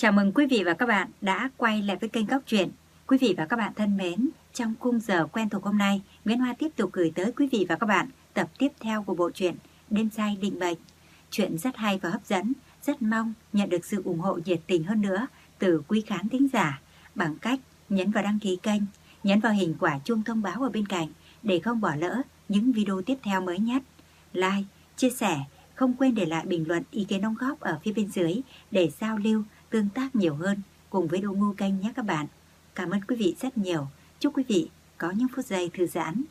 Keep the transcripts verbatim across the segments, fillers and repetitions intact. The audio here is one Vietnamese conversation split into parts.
Chào mừng quý vị và các bạn đã quay lại với kênh Góc Truyện. Quý vị và các bạn thân mến, trong khung giờ quen thuộc hôm nay, Nguyễn Hoa tiếp tục gửi tới quý vị và các bạn tập tiếp theo của bộ truyện Đêm Say Định Mệnh. Chuyện rất hay và hấp dẫn, rất mong nhận được sự ủng hộ nhiệt tình hơn nữa từ quý khán thính giả bằng cách nhấn vào đăng ký kênh, nhấn vào hình quả chuông thông báo ở bên cạnh để không bỏ lỡ những video tiếp theo mới nhất. Like, chia sẻ, không quên để lại bình luận ý kiến đóng góp ở phía bên dưới để giao lưu, tương tác nhiều hơn cùng với đội ngũ kênh nhé các bạn. Cảm ơn quý vị rất nhiều. Chúc quý vị có những phút giây thư giãn.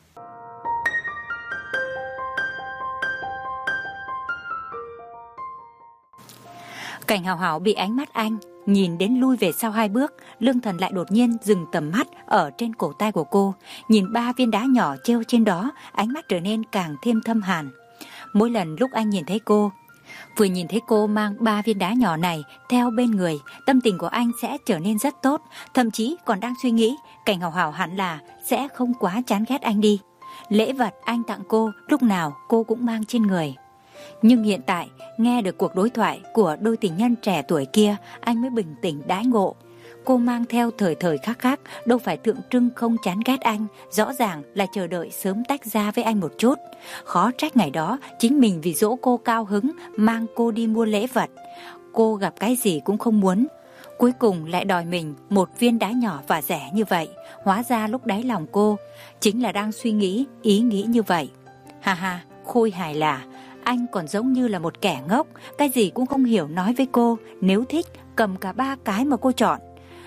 Cảnh Hào Hào bị ánh mắt anh nhìn đến lui về sau hai bước. Lương Thần lại đột nhiên dừng tầm mắt ở trên cổ tay của cô, nhìn ba viên đá nhỏ treo trên đó, ánh mắt trở nên càng thêm thâm hàn. Mỗi lần lúc anh nhìn thấy cô, vừa nhìn thấy cô mang ba viên đá nhỏ này theo bên người, tâm tình của anh sẽ trở nên rất tốt, thậm chí còn đang suy nghĩ Cảnh Hào Hào hẳn là sẽ không quá chán ghét anh đi. Lễ vật anh tặng cô lúc nào cô cũng mang trên người. Nhưng hiện tại nghe được cuộc đối thoại của đôi tình nhân trẻ tuổi kia, anh mới bình tĩnh đãi ngộ. Cô mang theo thời thời khắc khắc đâu phải tượng trưng không chán ghét anh, rõ ràng là chờ đợi sớm tách ra với anh một chút. Khó trách ngày đó chính mình vì dỗ cô cao hứng mang cô đi mua lễ vật. Cô gặp cái gì cũng không muốn, cuối cùng lại đòi mình một viên đá nhỏ và rẻ như vậy. Hóa ra lúc đáy lòng cô chính là đang suy nghĩ ý nghĩ như vậy. Ha ha, Khôi hài là anh còn giống như là một kẻ ngốc, cái gì cũng không hiểu nói với cô, nếu thích cầm cả ba cái mà cô chọn.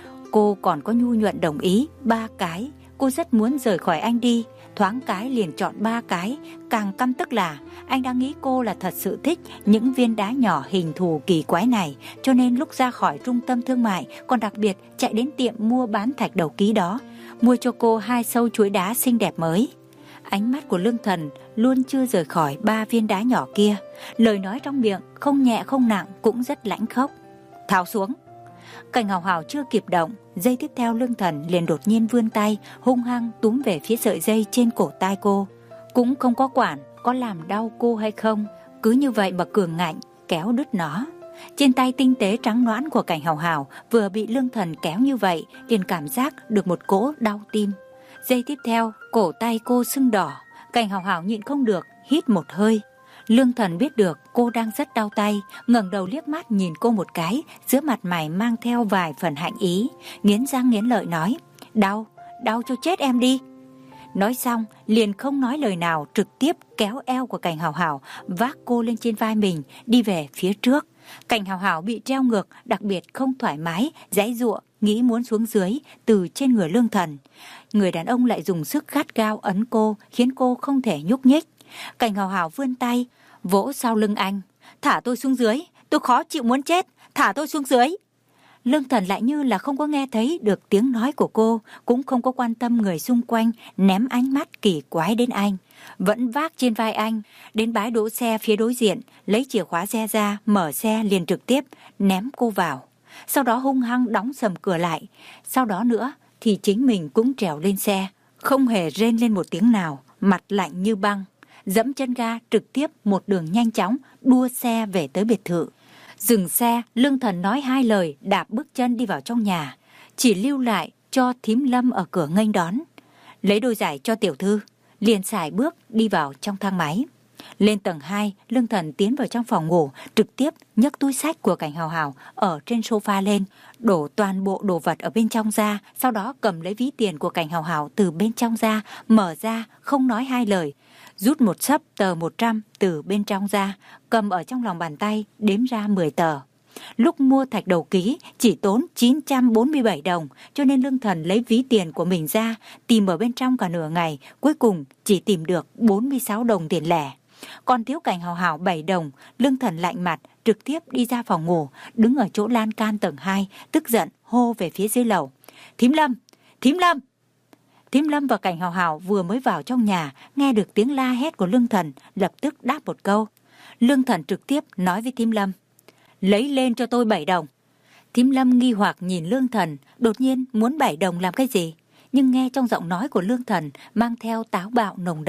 Cô còn có nhu nhuận đồng ý ba cái, cô rất muốn rời khỏi anh đi, thoáng cái liền chọn ba cái. Càng căm tức là anh đang nghĩ cô là thật sự thích những viên đá nhỏ hình thù kỳ quái này, cho nên lúc ra khỏi trung tâm thương mại còn đặc biệt chạy đến tiệm mua bán thạch đầu ký đó, mua cho cô hai sâu chuỗi đá xinh đẹp mới. Ánh mắt của Lương Thần luôn chưa rời khỏi ba viên đá nhỏ kia, lời nói trong miệng không nhẹ không nặng cũng rất lãnh khốc. Tháo xuống. Cảnh Hào Hào chưa kịp động, giây tiếp theo Lương Thần liền đột nhiên vươn tay hung hăng túm về phía sợi dây trên cổ tai cô, cũng không có quản có làm đau cô hay không, cứ như vậy mà cường ngạnh kéo đứt nó. Trên tay tinh tế trắng nõn của Cảnh Hào Hào vừa bị Lương Thần kéo như vậy liền cảm giác được một cỗ đau tim. Giây tiếp theo cổ tay cô sưng đỏ, Cảnh Hào Hào nhịn không được hít một hơi. Lương Thần biết được cô đang rất đau tay, ngẩng đầu liếc mắt nhìn cô một cái, giữa mặt mày mang theo vài phần hạnh ý, nghiến răng nghiến lợi nói: Đau, đau cho chết em đi. Nói xong liền không nói lời nào, trực tiếp kéo eo của Cảnh Hào Hào vác cô lên trên vai mình đi về phía trước. Cảnh Hào Hào bị treo ngược, đặc biệt không thoải mái, giãy giụa nghĩ muốn xuống dưới từ trên người Lương Thần. Người đàn ông lại dùng sức gắt gao ấn cô, khiến cô không thể nhúc nhích. Cảnh Hào Hào vươn tay vỗ sau lưng anh: Thả tôi xuống dưới, tôi khó chịu muốn chết, thả tôi xuống dưới. Lương Thần lại như là không có nghe thấy được tiếng nói của cô, cũng không có quan tâm người xung quanh, ném ánh mắt kỳ quái đến anh, vẫn vác trên vai anh đến bãi đỗ xe phía đối diện, lấy chìa khóa xe ra, mở xe liền trực tiếp ném cô vào. Sau đó hung hăng đóng sầm cửa lại. Sau đó nữa thì chính mình cũng trèo lên xe, không hề rên lên một tiếng nào, mặt lạnh như băng, dẫm chân ga trực tiếp một đường nhanh chóng đua xe về tới biệt thự. Dừng xe, Lương Thần nói hai lời, đạp bước chân đi vào trong nhà, chỉ lưu lại cho thím Lâm ở cửa nghênh đón. Lấy đôi giày cho tiểu thư, liền sải bước đi vào trong thang máy. Lên tầng hai, Lương Thần tiến vào trong phòng ngủ, trực tiếp nhấc túi xách của Cảnh Hào Hào ở trên sofa lên, đổ toàn bộ đồ vật ở bên trong ra, sau đó cầm lấy ví tiền của Cảnh Hào Hào từ bên trong ra, mở ra, không nói hai lời, rút một xấp tờ một trăm từ bên trong ra, cầm ở trong lòng bàn tay, đếm ra mười tờ. Lúc mua thạch đầu ký chỉ tốn chín trăm bốn mươi bảy đồng, cho nên Lương Thần lấy ví tiền của mình ra, tìm ở bên trong cả nửa ngày, cuối cùng chỉ tìm được bốn mươi sáu đồng tiền lẻ. Còn thiếu Cảnh Hào Hào bảy đồng, Lương Thần lạnh mặt, trực tiếp đi ra phòng ngủ, đứng ở chỗ lan can tầng hai, tức giận hô về phía dưới lầu: Thím Lâm, Thím Lâm. Thím Lâm và Cảnh Hào Hào vừa mới vào trong nhà, nghe được tiếng la hét của Lương Thần, lập tức đáp một câu. Lương Thần trực tiếp nói với thím Lâm: Lấy lên cho tôi bảy đồng. Thím Lâm nghi hoặc nhìn Lương Thần, đột nhiên muốn bảy đồng làm cái gì? Nhưng nghe trong giọng nói của Lương Thần mang theo táo bạo nồng đậm,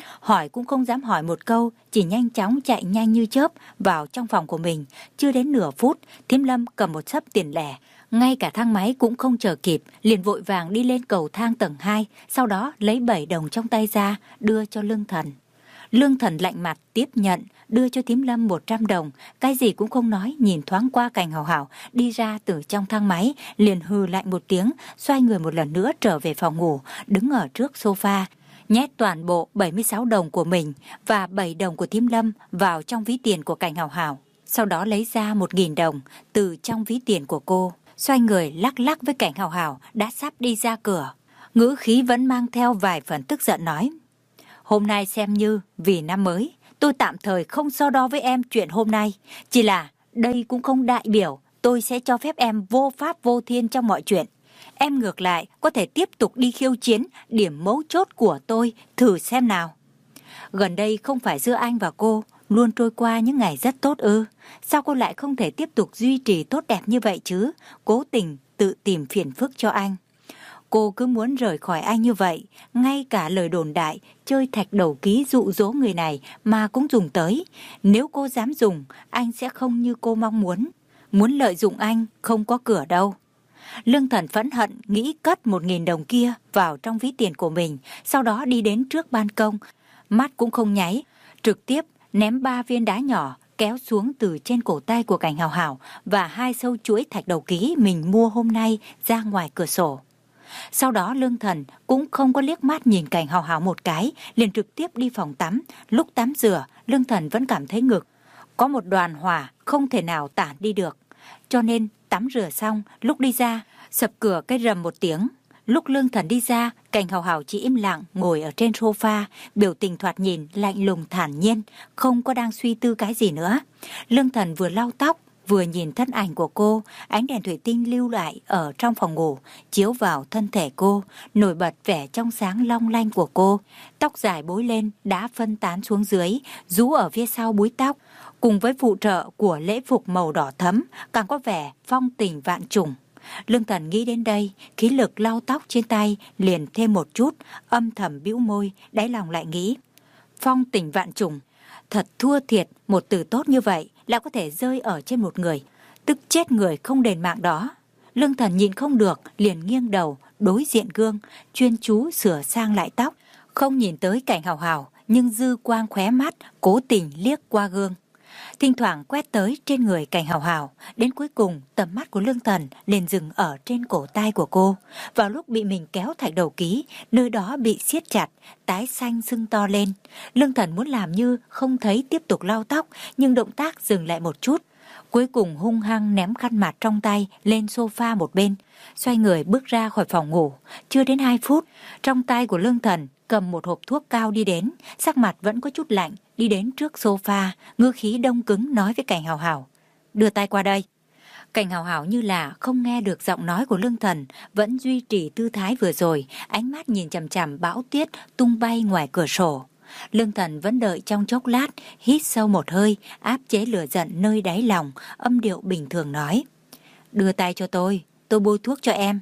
Hỏi cũng không dám hỏi một câu, chỉ nhanh chóng chạy nhanh như chớp vào trong phòng của mình. Chưa đến nửa phút, Thím Lâm cầm một xấp tiền lẻ, ngay cả thang máy cũng không chờ kịp, liền vội vàng đi lên cầu thang tầng hai, sau đó lấy bảy đồng trong tay ra, đưa cho Lương Thần. Lương Thần lạnh mặt tiếp nhận, đưa cho Thím Lâm một trăm đồng, cái gì cũng không nói, nhìn thoáng qua Cảnh Hào Hào đi ra từ trong thang máy, liền hừ lạnh một tiếng, xoay người một lần nữa trở về phòng ngủ, đứng ở trước sofa, nhét toàn bộ bảy mươi sáu đồng của mình và bảy đồng của Thím Lâm vào trong ví tiền của Cảnh Hào Hào. Sau đó lấy ra một nghìn đồng từ trong ví tiền của cô, xoay người lắc lắc với Cảnh Hào Hào đã sắp đi ra cửa. Ngữ khí vẫn mang theo vài phần tức giận nói: Hôm nay xem như vì năm mới, tôi tạm thời không so đo với em chuyện hôm nay. Chỉ là đây cũng không đại biểu tôi sẽ cho phép em vô pháp vô thiên trong mọi chuyện. Em ngược lại có thể tiếp tục đi khiêu chiến điểm mấu chốt của tôi, thử xem nào. Gần đây không phải giữa anh và cô luôn trôi qua những ngày rất tốt ư? Sao cô lại không thể tiếp tục duy trì tốt đẹp như vậy chứ? Cố tình tự tìm phiền phức cho anh. Cô cứ muốn rời khỏi anh như vậy, ngay cả lời đồn đại chơi thạch đầu ký dụ dỗ người này mà cũng dùng tới. Nếu cô dám dùng, anh sẽ không như cô mong muốn. Muốn lợi dụng anh không có cửa đâu. Lương Thần phẫn hận nghĩ cất một nghìn đồng kia vào trong ví tiền của mình, sau đó đi đến trước ban công, mắt cũng không nháy, trực tiếp ném ba viên đá nhỏ kéo xuống từ trên cổ tay của Cảnh Hào Hào và hai sâu chuỗi thạch đầu ký mình mua hôm nay ra ngoài cửa sổ. Sau đó Lương Thần cũng không có liếc mắt nhìn Cảnh Hào Hào một cái, liền trực tiếp đi phòng tắm. Lúc tắm rửa, Lương Thần vẫn cảm thấy ngực có một đoàn hỏa không thể nào tản đi được, cho nên tắm rửa xong, lúc đi ra, sập cửa cái rầm một tiếng. Lúc Lương Thần đi ra, Cảnh Hào Hào chỉ im lặng ngồi ở trên sofa, biểu tình thoạt nhìn lạnh lùng thản nhiên, không có đang suy tư cái gì nữa. Lương Thần vừa lau tóc, vừa nhìn thân ảnh của cô, ánh đèn thủy tinh lưu lại ở trong phòng ngủ, chiếu vào thân thể cô, nổi bật vẻ trong sáng long lanh của cô. Tóc dài bối lên, đã phân tán xuống dưới, rũ ở phía sau búi tóc, cùng với phụ trợ của lễ phục màu đỏ thẫm, càng có vẻ phong tình vạn trùng. Lương Thần nghĩ đến đây, khí lực lau tóc trên tay liền thêm một chút, âm thầm bĩu môi, đáy lòng lại nghĩ: phong tình vạn trùng, thật thua thiệt, một từ tốt như vậy lại có thể rơi ở trên một người, tức chết người không đền mạng đó. Lương Thần nhìn không được, liền nghiêng đầu đối diện gương, chuyên chú sửa sang lại tóc, không nhìn tới Cảnh Hào Hào, nhưng dư quang khóe mắt cố tình liếc qua gương, thỉnh thoảng quét tới trên người Cảnh Hào Hào. Đến cuối cùng tầm mắt của Lương Thần liền dừng ở trên cổ tay của cô. Vào lúc bị mình kéo thạch đầu ký, nơi đó bị siết chặt, tái xanh sưng to lên. Lương Thần muốn làm như không thấy, tiếp tục lau tóc, nhưng động tác dừng lại một chút. Cuối cùng hung hăng ném khăn mặt trong tay lên sofa một bên, xoay người bước ra khỏi phòng ngủ. Chưa đến hai phút, trong tay của Lương Thần cầm một hộp thuốc cao đi đến, sắc mặt vẫn có chút lạnh, đi đến trước sofa, ngữ khí đông cứng nói với Cảnh Hào Hào: đưa tay qua đây. Cảnh Hào Hào như là không nghe được giọng nói của Lương Thần, vẫn duy trì tư thái vừa rồi, ánh mắt nhìn chằm chằm bão tuyết tung bay ngoài cửa sổ. Lương Thần vẫn đợi trong chốc lát, hít sâu một hơi, áp chế lửa giận nơi đáy lòng, âm điệu bình thường nói: đưa tay cho tôi, tôi bôi thuốc cho em.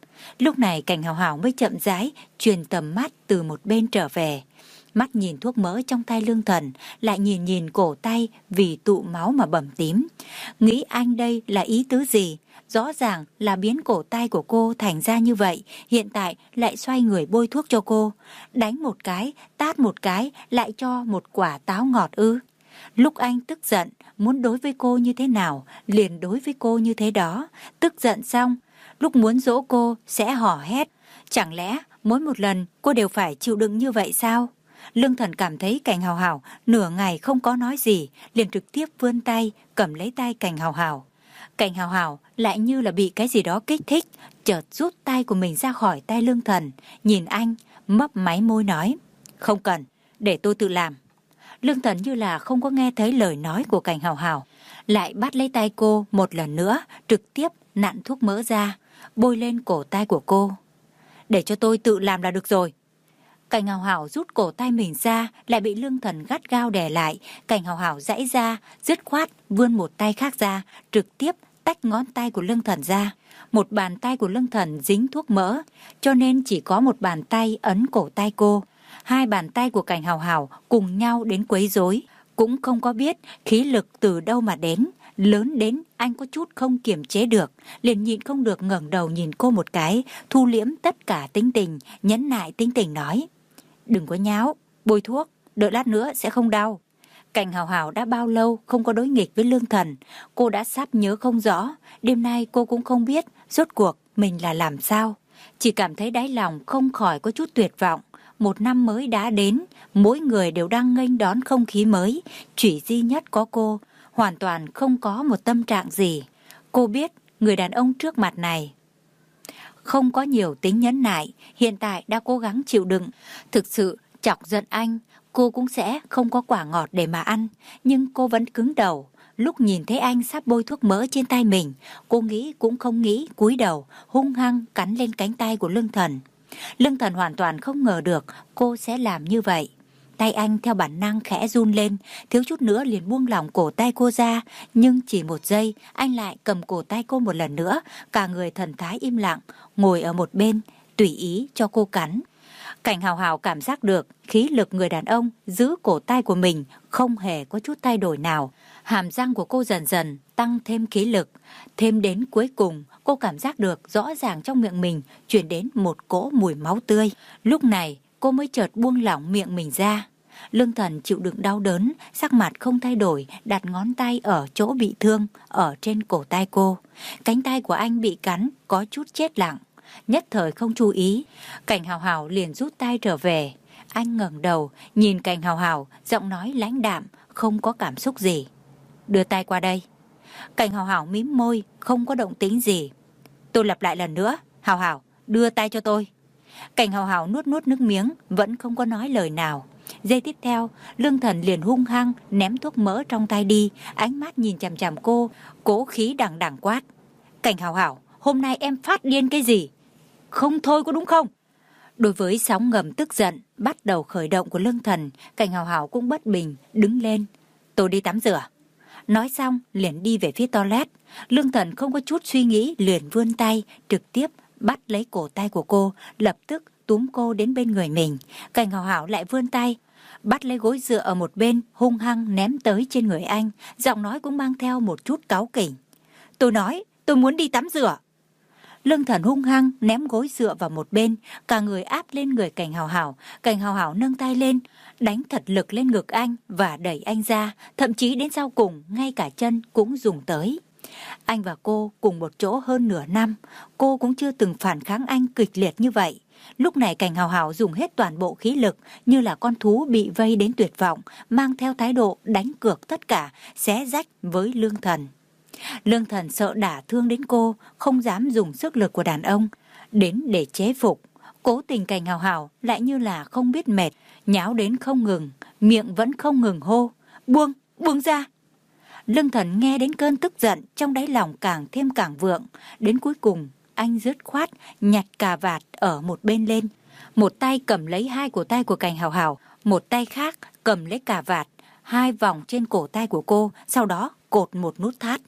Lúc này Cảnh Hào Hào mới chậm rãi truyền tầm mắt từ một bên trở về, mắt nhìn thuốc mỡ trong tay Lương Thần, lại nhìn nhìn cổ tay vì tụ máu mà bầm tím. Nghĩ anh đây là ý tứ gì? Rõ ràng là biến cổ tay của cô thành ra như vậy, hiện tại lại xoay người bôi thuốc cho cô, đánh một cái, tát một cái, lại cho một quả táo ngọt ư? Lúc anh tức giận, muốn đối với cô như thế nào, liền đối với cô như thế đó. Tức giận xong, lúc muốn dỗ cô sẽ hò hét. Chẳng lẽ mỗi một lần cô đều phải chịu đựng như vậy sao? Lương Thần cảm thấy Cảnh Hào Hào nửa ngày không có nói gì, liền trực tiếp vươn tay cầm lấy tay Cảnh Hào Hào. Cảnh Hào Hào lại như là bị cái gì đó kích thích, chợt rút tay của mình ra khỏi tay Lương Thần, nhìn anh mấp máy môi nói: không cần, để tôi tự làm. Lương Thần như là không có nghe thấy lời nói của Cảnh Hào Hào, lại bắt lấy tay cô một lần nữa, trực tiếp nặn thuốc mỡ ra, bôi lên cổ tay của cô. Để cho tôi tự làm là được rồi. Cảnh Hào Hào rút cổ tay mình ra, lại bị Lương Thần gắt gao đè lại. Cảnh Hào Hào giãy ra, dứt khoát vươn một tay khác ra, trực tiếp tách ngón tay của Lương Thần ra. Một bàn tay của Lương Thần dính thuốc mỡ, cho nên chỉ có một bàn tay ấn cổ tay cô. Hai bàn tay của Cảnh Hào Hào cùng nhau đến quấy rối, cũng không có biết khí lực từ đâu mà đến, lớn đến anh có chút không kiềm chế được, liền nhịn không được ngẩng đầu nhìn cô một cái, thu liễm tất cả tính tình, nhẫn nại tính tình nói: "Đừng có nháo, bôi thuốc, đợi lát nữa sẽ không đau." Cảnh Hào Hào đã bao lâu không có đối nghịch với Lương Thần, cô đã sắp nhớ không rõ, đêm nay cô cũng không biết rốt cuộc mình là làm sao, chỉ cảm thấy đáy lòng không khỏi có chút tuyệt vọng. Một năm mới đã đến, mỗi người đều đang nghênh đón không khí mới, chỉ duy nhất có cô, hoàn toàn không có một tâm trạng gì. Cô biết người đàn ông trước mặt này không có nhiều tính nhẫn nại, hiện tại đã cố gắng chịu đựng. Thực sự chọc giận anh, cô cũng sẽ không có quả ngọt để mà ăn, nhưng cô vẫn cứng đầu. Lúc nhìn thấy anh sắp bôi thuốc mỡ trên tay mình, cô nghĩ cũng không nghĩ, cúi đầu hung hăng cắn lên cánh tay của Lương Thần. Lương Thần hoàn toàn không ngờ được cô sẽ làm như vậy. Tay anh theo bản năng khẽ run lên, thiếu chút nữa liền buông lỏng cổ tay cô ra, nhưng chỉ một giây anh lại cầm cổ tay cô một lần nữa, cả người thần thái im lặng, ngồi ở một bên, tùy ý cho cô cắn. Cảnh Hào Hào cảm giác được khí lực người đàn ông giữ cổ tay của mình không hề có chút thay đổi nào. Hàm răng của cô dần dần tăng thêm khí lực, thêm đến cuối cùng cô cảm giác được rõ ràng trong miệng mình truyền đến một cỗ mùi máu tươi. Lúc này cô mới chợt buông lỏng miệng mình ra. Lương Thần chịu đựng đau đớn, sắc mặt không thay đổi, đặt ngón tay ở chỗ bị thương, ở trên cổ tay cô. Cánh tay của anh bị cắn, có chút chết lặng. Nhất thời không chú ý, Cảnh Hào Hào liền rút tay trở về. Anh ngẩng đầu, nhìn Cảnh Hào Hào, giọng nói lãnh đạm, không có cảm xúc gì. "Đưa tay qua đây." Cảnh Hào Hào mím môi, không có động tĩnh gì. "Tôi lặp lại lần nữa, Hào Hào, đưa tay cho tôi." Cảnh Hào Hào nuốt nuốt nước miếng, vẫn không có nói lời nào. Giây tiếp theo, Lương Thần liền hung hăng ném thuốc mỡ trong tay đi, ánh mắt nhìn chằm chằm cô, cố khí đằng đằng quát: "Cảnh Hào Hào, hôm nay em phát điên cái gì? Không thôi có đúng không?" Đối với sóng ngầm tức giận bắt đầu khởi động của Lương Thần, Cảnh Hào Hào cũng bất bình, đứng lên: "Tôi đi tắm rửa." Nói xong liền đi về phía toilet. Lương Thần không có chút suy nghĩ, liền vươn tay trực tiếp bắt lấy cổ tay của cô, lập tức túm cô đến bên người mình. Cảnh Hào Hào lại vươn tay bắt lấy gối dựa ở một bên, hung hăng ném tới trên người anh, giọng nói cũng mang theo một chút cáu kỉnh: "Tôi nói tôi muốn đi tắm rửa." Lương Thần hung hăng ném gối dựa vào một bên, cả người áp lên người Cảnh Hào Hào. Cảnh Hào Hào nâng tay lên, đánh thật lực lên ngực anh và đẩy anh ra, thậm chí đến sau cùng ngay cả chân cũng dùng tới. Anh và cô cùng một chỗ hơn nửa năm, cô cũng chưa từng phản kháng anh kịch liệt như vậy. Lúc này Cảnh Hào Hào dùng hết toàn bộ khí lực, như là con thú bị vây đến tuyệt vọng, mang theo thái độ đánh cược tất cả, xé rách với Lương Thần. Lương Thần sợ đả thương đến cô, không dám dùng sức lực của đàn ông đến để chế phục. Cố tình Cảnh Hào Hào lại như là không biết mệt, nháo đến không ngừng, miệng vẫn không ngừng hô: "Buông, buông ra." Lương Thần nghe đến cơn tức giận trong đáy lòng càng thêm càng vượng. Đến cuối cùng anh dứt khoát nhặt cà vạt ở một bên lên, một tay cầm lấy hai cổ tay của Cảnh Hào Hào, một tay khác cầm lấy cà vạt, hai vòng trên cổ tay của cô, sau đó cột một nút thắt.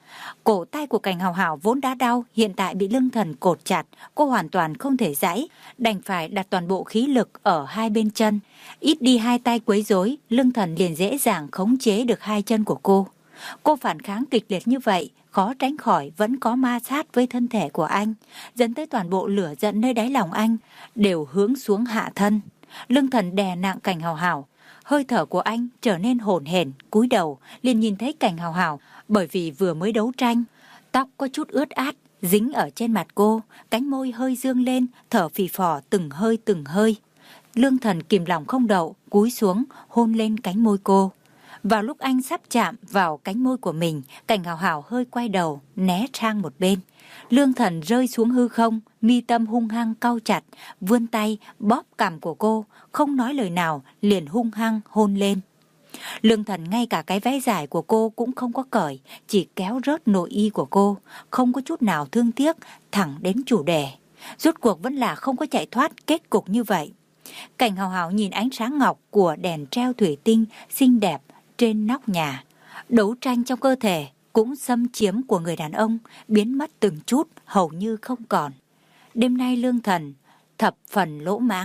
Cổ tay của Cảnh Hào Hào vốn đã đau, hiện tại bị Lương Thần cột chặt, cô hoàn toàn không thể giãy, đành phải đặt toàn bộ khí lực ở hai bên chân. Ít đi hai tay quấy rối, Lương Thần liền dễ dàng khống chế được hai chân của cô. Cô phản kháng kịch liệt như vậy, khó tránh khỏi vẫn có ma sát với thân thể của anh, dẫn tới toàn bộ lửa giận nơi đáy lòng anh đều hướng xuống hạ thân. Lương Thần đè nặng Cảnh Hào Hào, hơi thở của anh trở nên hổn hển, cúi đầu liền nhìn thấy Cảnh Hào Hào bởi vì vừa mới đấu tranh, tóc có chút ướt át dính ở trên mặt cô, cánh môi hơi dương lên, thở phì phò từng hơi từng hơi. Lương Thần kìm lòng không đậu, cúi xuống hôn lên cánh môi cô. Vào lúc anh sắp chạm vào cánh môi của mình, Cảnh Hào Hào hơi quay đầu, né sang một bên. Lương Thần rơi xuống hư không, mi tâm hung hăng cau chặt, vươn tay bóp cằm của cô, không nói lời nào, liền hung hăng hôn lên. Lương Thần ngay cả cái váy dài của cô cũng không có cởi, chỉ kéo rớt nội y của cô, không có chút nào thương tiếc, thẳng đến chủ đề. Rốt cuộc vẫn là không có chạy thoát kết cục như vậy. Cảnh Hào Hào nhìn ánh sáng ngọc của đèn treo thủy tinh xinh đẹp trên nóc nhà. Đấu tranh trong cơ thể cũng xâm chiếm của người đàn ông biến mất từng chút, hầu như không còn. Đêm nay Lương Thần thập phần lỗ mãng,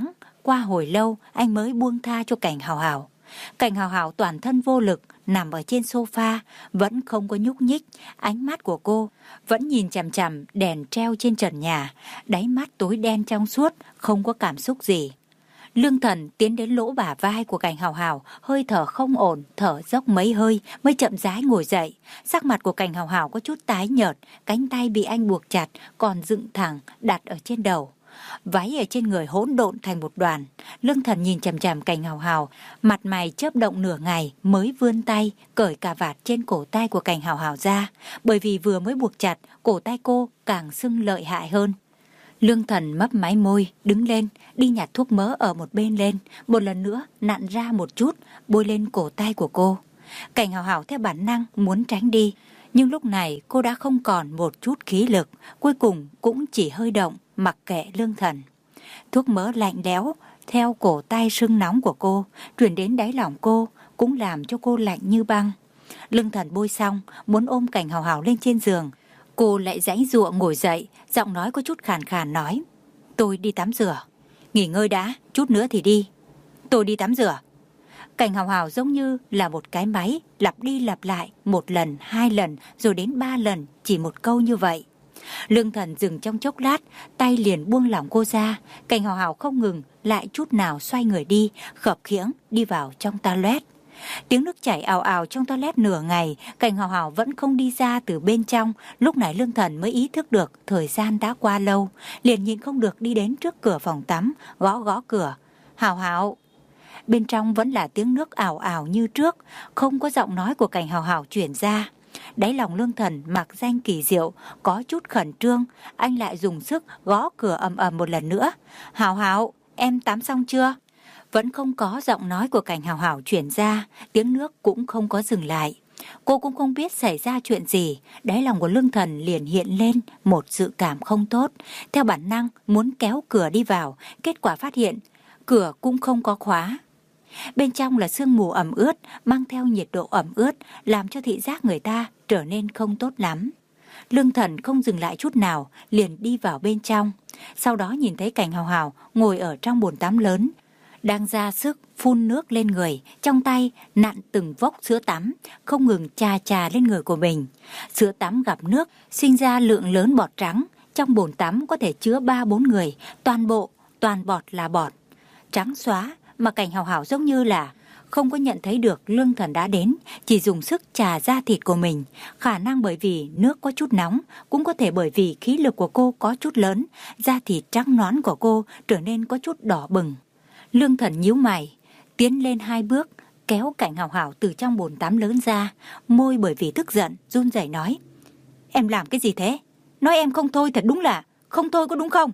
qua hồi lâu anh mới buông tha cho Cảnh Hào Hào. Cảnh Hào Hào toàn thân vô lực, nằm ở trên sofa, vẫn không có nhúc nhích. Ánh mắt của cô vẫn nhìn chằm chằm đèn treo trên trần nhà, đáy mắt tối đen trong suốt, không có cảm xúc gì. Lương Thần tiến đến lỗ bả vai của Cảnh Hào Hào, hơi thở không ổn, thở dốc mấy hơi mới chậm rãi ngồi dậy. Sắc mặt của Cảnh Hào Hào có chút tái nhợt, cánh tay bị anh buộc chặt, còn dựng thẳng đặt ở trên đầu. Váy ở trên người hỗn độn thành một đoàn. Lương Thần nhìn chằm chằm Cảnh Hào Hào, mặt mày chớp động nửa ngày mới vươn tay cởi cà vạt trên cổ tay của Cảnh Hào Hào ra, bởi vì vừa mới buộc chặt, cổ tay cô càng sưng lợi hại hơn. Lương Thần mấp máy môi, đứng lên, đi nhặt thuốc mỡ ở một bên lên, một lần nữa nặn ra một chút, bôi lên cổ tay của cô. Cảnh Hào Hào theo bản năng muốn tránh đi, nhưng lúc này cô đã không còn một chút khí lực, cuối cùng cũng chỉ hơi động, mặc kệ Lương Thần. Thuốc mỡ lạnh lẽo theo cổ tay sưng nóng của cô, truyền đến đáy lòng cô, cũng làm cho cô lạnh như băng. Lương Thần bôi xong, muốn ôm Cảnh Hào Hào lên trên giường. Cô lại giãy giụa ngồi dậy, giọng nói có chút khàn khàn nói: tôi đi tắm rửa. Nghỉ ngơi đã, chút nữa thì đi. Tôi đi tắm rửa. Cảnh Hào Hào giống như là một cái máy, lặp đi lặp lại, một lần, hai lần, rồi đến ba lần, chỉ một câu như vậy. Lương Thần dừng trong chốc lát, tay liền buông lỏng cô ra. Cảnh Hào Hào không ngừng, lại chút nào xoay người đi, khập khiễng đi vào trong toilet. Tiếng nước chảy ào ào trong toilet nửa ngày, Cảnh Hào Hào vẫn không đi ra từ bên trong. Lúc này Lương Thần mới ý thức được thời gian đã qua lâu, liền nhịn không được đi đến trước cửa phòng tắm, gõ gõ cửa. Hào Hào. Bên trong vẫn là tiếng nước ào ào như trước, không có giọng nói của Cảnh Hào Hào chuyển ra. Đáy lòng Lương Thần mặc danh kỳ diệu, có chút khẩn trương, anh lại dùng sức gõ cửa ầm ầm một lần nữa. Hào Hào, em tắm xong chưa? Vẫn không có giọng nói của Cảnh Hào Hào chuyển ra, tiếng nước cũng không có dừng lại. Cô cũng không biết xảy ra chuyện gì, đáy lòng của Lương Thần liền hiện lên một dự cảm không tốt. Theo bản năng muốn kéo cửa đi vào, kết quả phát hiện cửa cũng không có khóa. Bên trong là sương mù ẩm ướt, mang theo nhiệt độ ẩm ướt, làm cho thị giác người ta trở nên không tốt lắm. Lương Thần không dừng lại chút nào, liền đi vào bên trong. Sau đó nhìn thấy Cảnh Hào Hào ngồi ở trong bồn tắm lớn, đang ra sức phun nước lên người, trong tay nặn từng vốc sữa tắm, không ngừng chà chà lên người của mình. Sữa tắm gặp nước, sinh ra lượng lớn bọt trắng, trong bồn tắm có thể chứa ba bốn người, toàn bộ, toàn bọt là bọt. Trắng xóa, mà Cảnh Hào Hào giống như là không có nhận thấy được Lương Thần đã đến, chỉ dùng sức chà da thịt của mình. Khả năng bởi vì nước có chút nóng, cũng có thể bởi vì khí lực của cô có chút lớn, da thịt trắng nõn của cô trở nên có chút đỏ bừng. Lương Thần nhíu mày, tiến lên hai bước, kéo Cảnh Hào Hào từ trong bồn tắm lớn ra, môi bởi vì tức giận, run rẩy nói: em làm cái gì thế? Nói em không thôi thật đúng là không thôi có đúng không?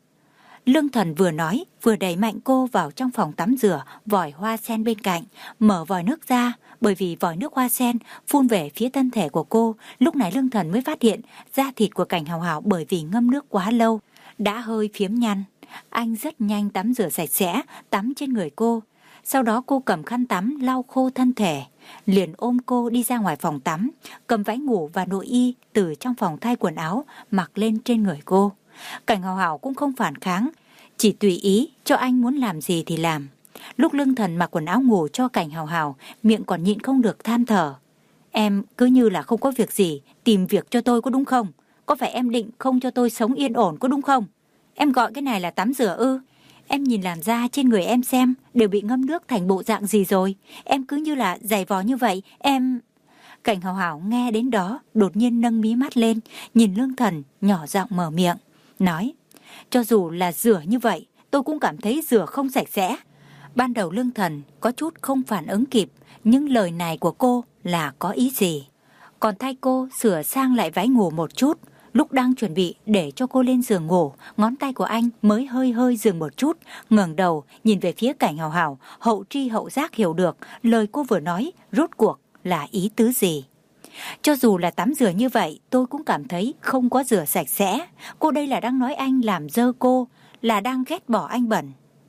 Lương Thần vừa nói, vừa đẩy mạnh cô vào trong phòng tắm rửa, vòi hoa sen bên cạnh, mở vòi nước ra, bởi vì vòi nước hoa sen phun về phía thân thể của cô. Lúc này Lương Thần mới phát hiện da thịt của Cảnh Hào Hào bởi vì ngâm nước quá lâu, đã hơi phiếm nhăn. Anh rất nhanh tắm rửa sạch sẽ, tắm trên người cô. Sau đó cô cầm khăn tắm lau khô thân thể, liền ôm cô đi ra ngoài phòng tắm, cầm váy ngủ và nội y từ trong phòng thay quần áo mặc lên trên người cô. Cảnh Hào Hào cũng không phản kháng, chỉ tùy ý cho anh muốn làm gì thì làm. Lúc Lương Thần mặc quần áo ngủ cho Cảnh Hào Hào, miệng còn nhịn không được than thở: em cứ như là không có việc gì, tìm việc cho tôi có đúng không? Có phải em định không cho tôi sống yên ổn có đúng không? Em gọi cái này là tắm rửa ư? Em nhìn làn da trên người em xem, đều bị ngâm nước thành bộ dạng gì rồi? Em cứ như là giày vò như vậy, em... Cảnh Hào Hào nghe đến đó, đột nhiên nâng mí mắt lên, nhìn Lương Thần, nhỏ giọng mở miệng, nói: cho dù là rửa như vậy, tôi cũng cảm thấy rửa không sạch sẽ. Ban đầu Lương Thần có chút không phản ứng kịp, nhưng lời này của cô là có ý gì? Còn thay cô sửa sang lại váy ngủ một chút. Lúc đang chuẩn bị để cho cô lên giường ngủ, ngón tay của anh mới hơi hơi dừng một chút, ngẩng đầu nhìn về phía Cảnh Hào Hào, hậu tri hậu giác hiểu được lời cô vừa nói rốt cuộc là ý tứ gì. Cho dù là tắm rửa như vậy, tôi cũng cảm thấy không có rửa sạch sẽ. Cô đây là đang nói anh làm dơ cô, là đang ghét bỏ anh bẩn.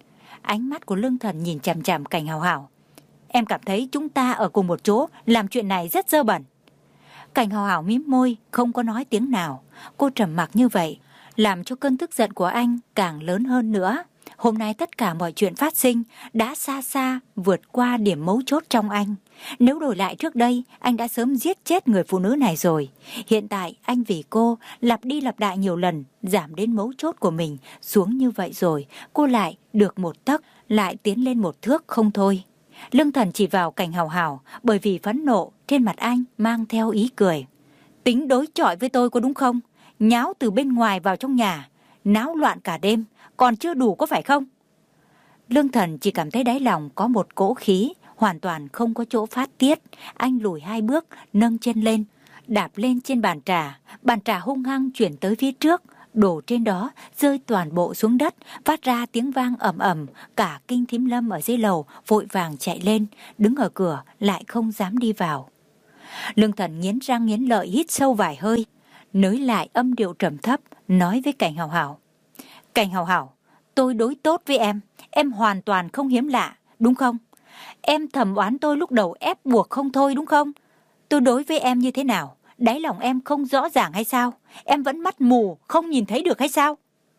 Ánh mắt của Lương Thần nhìn chằm chằm Cảnh Hào Hào: em cảm thấy chúng ta ở cùng một chỗ làm chuyện này rất dơ bẩn. Cảnh Hào Hào mím môi, không có nói tiếng nào. Cô trầm mặc như vậy, làm cho cơn tức giận của anh càng lớn hơn nữa. Hôm nay tất cả mọi chuyện phát sinh đã xa xa vượt qua điểm mấu chốt trong anh. Nếu đổi lại trước đây, anh đã sớm giết chết người phụ nữ này rồi. Hiện tại anh vì cô lặp đi lặp lại nhiều lần, giảm đến mấu chốt của mình xuống như vậy rồi, cô lại được một tấc, lại tiến lên một thước không thôi. Lương Thần chỉ vào Cảnh Hào Hào, bởi vì phẫn nộ trên mặt anh mang theo ý cười. Tính đối chọi với tôi có đúng không? Nháo từ bên ngoài vào trong nhà, náo loạn cả đêm, còn chưa đủ có phải không? Lương Thần chỉ cảm thấy đáy lòng có một cỗ khí, hoàn toàn không có chỗ phát tiết. Anh lùi hai bước, nâng chân lên, đạp lên trên bàn trà. Bàn trà hung hăng chuyển tới phía trước, đổ trên đó, rơi toàn bộ xuống đất, phát ra tiếng vang ầm ầm. Cả Kinh Thím Lâm ở dưới lầu vội vàng chạy lên, đứng ở cửa lại không dám đi vào. Lương Thần nghiến răng nghiến lợi hít sâu vài hơi, nới lại âm điệu trầm thấp, nói với Cảnh Hào Hào. Cảnh Hào Hào, tôi đối tốt với em, em hoàn toàn không hiếm lạ, đúng không? Em thầm oán tôi lúc đầu ép buộc không thôi, đúng không? Tôi đối với em như thế nào? Đáy lòng em không rõ ràng hay sao? Em vẫn mắt mù, không nhìn thấy được hay sao?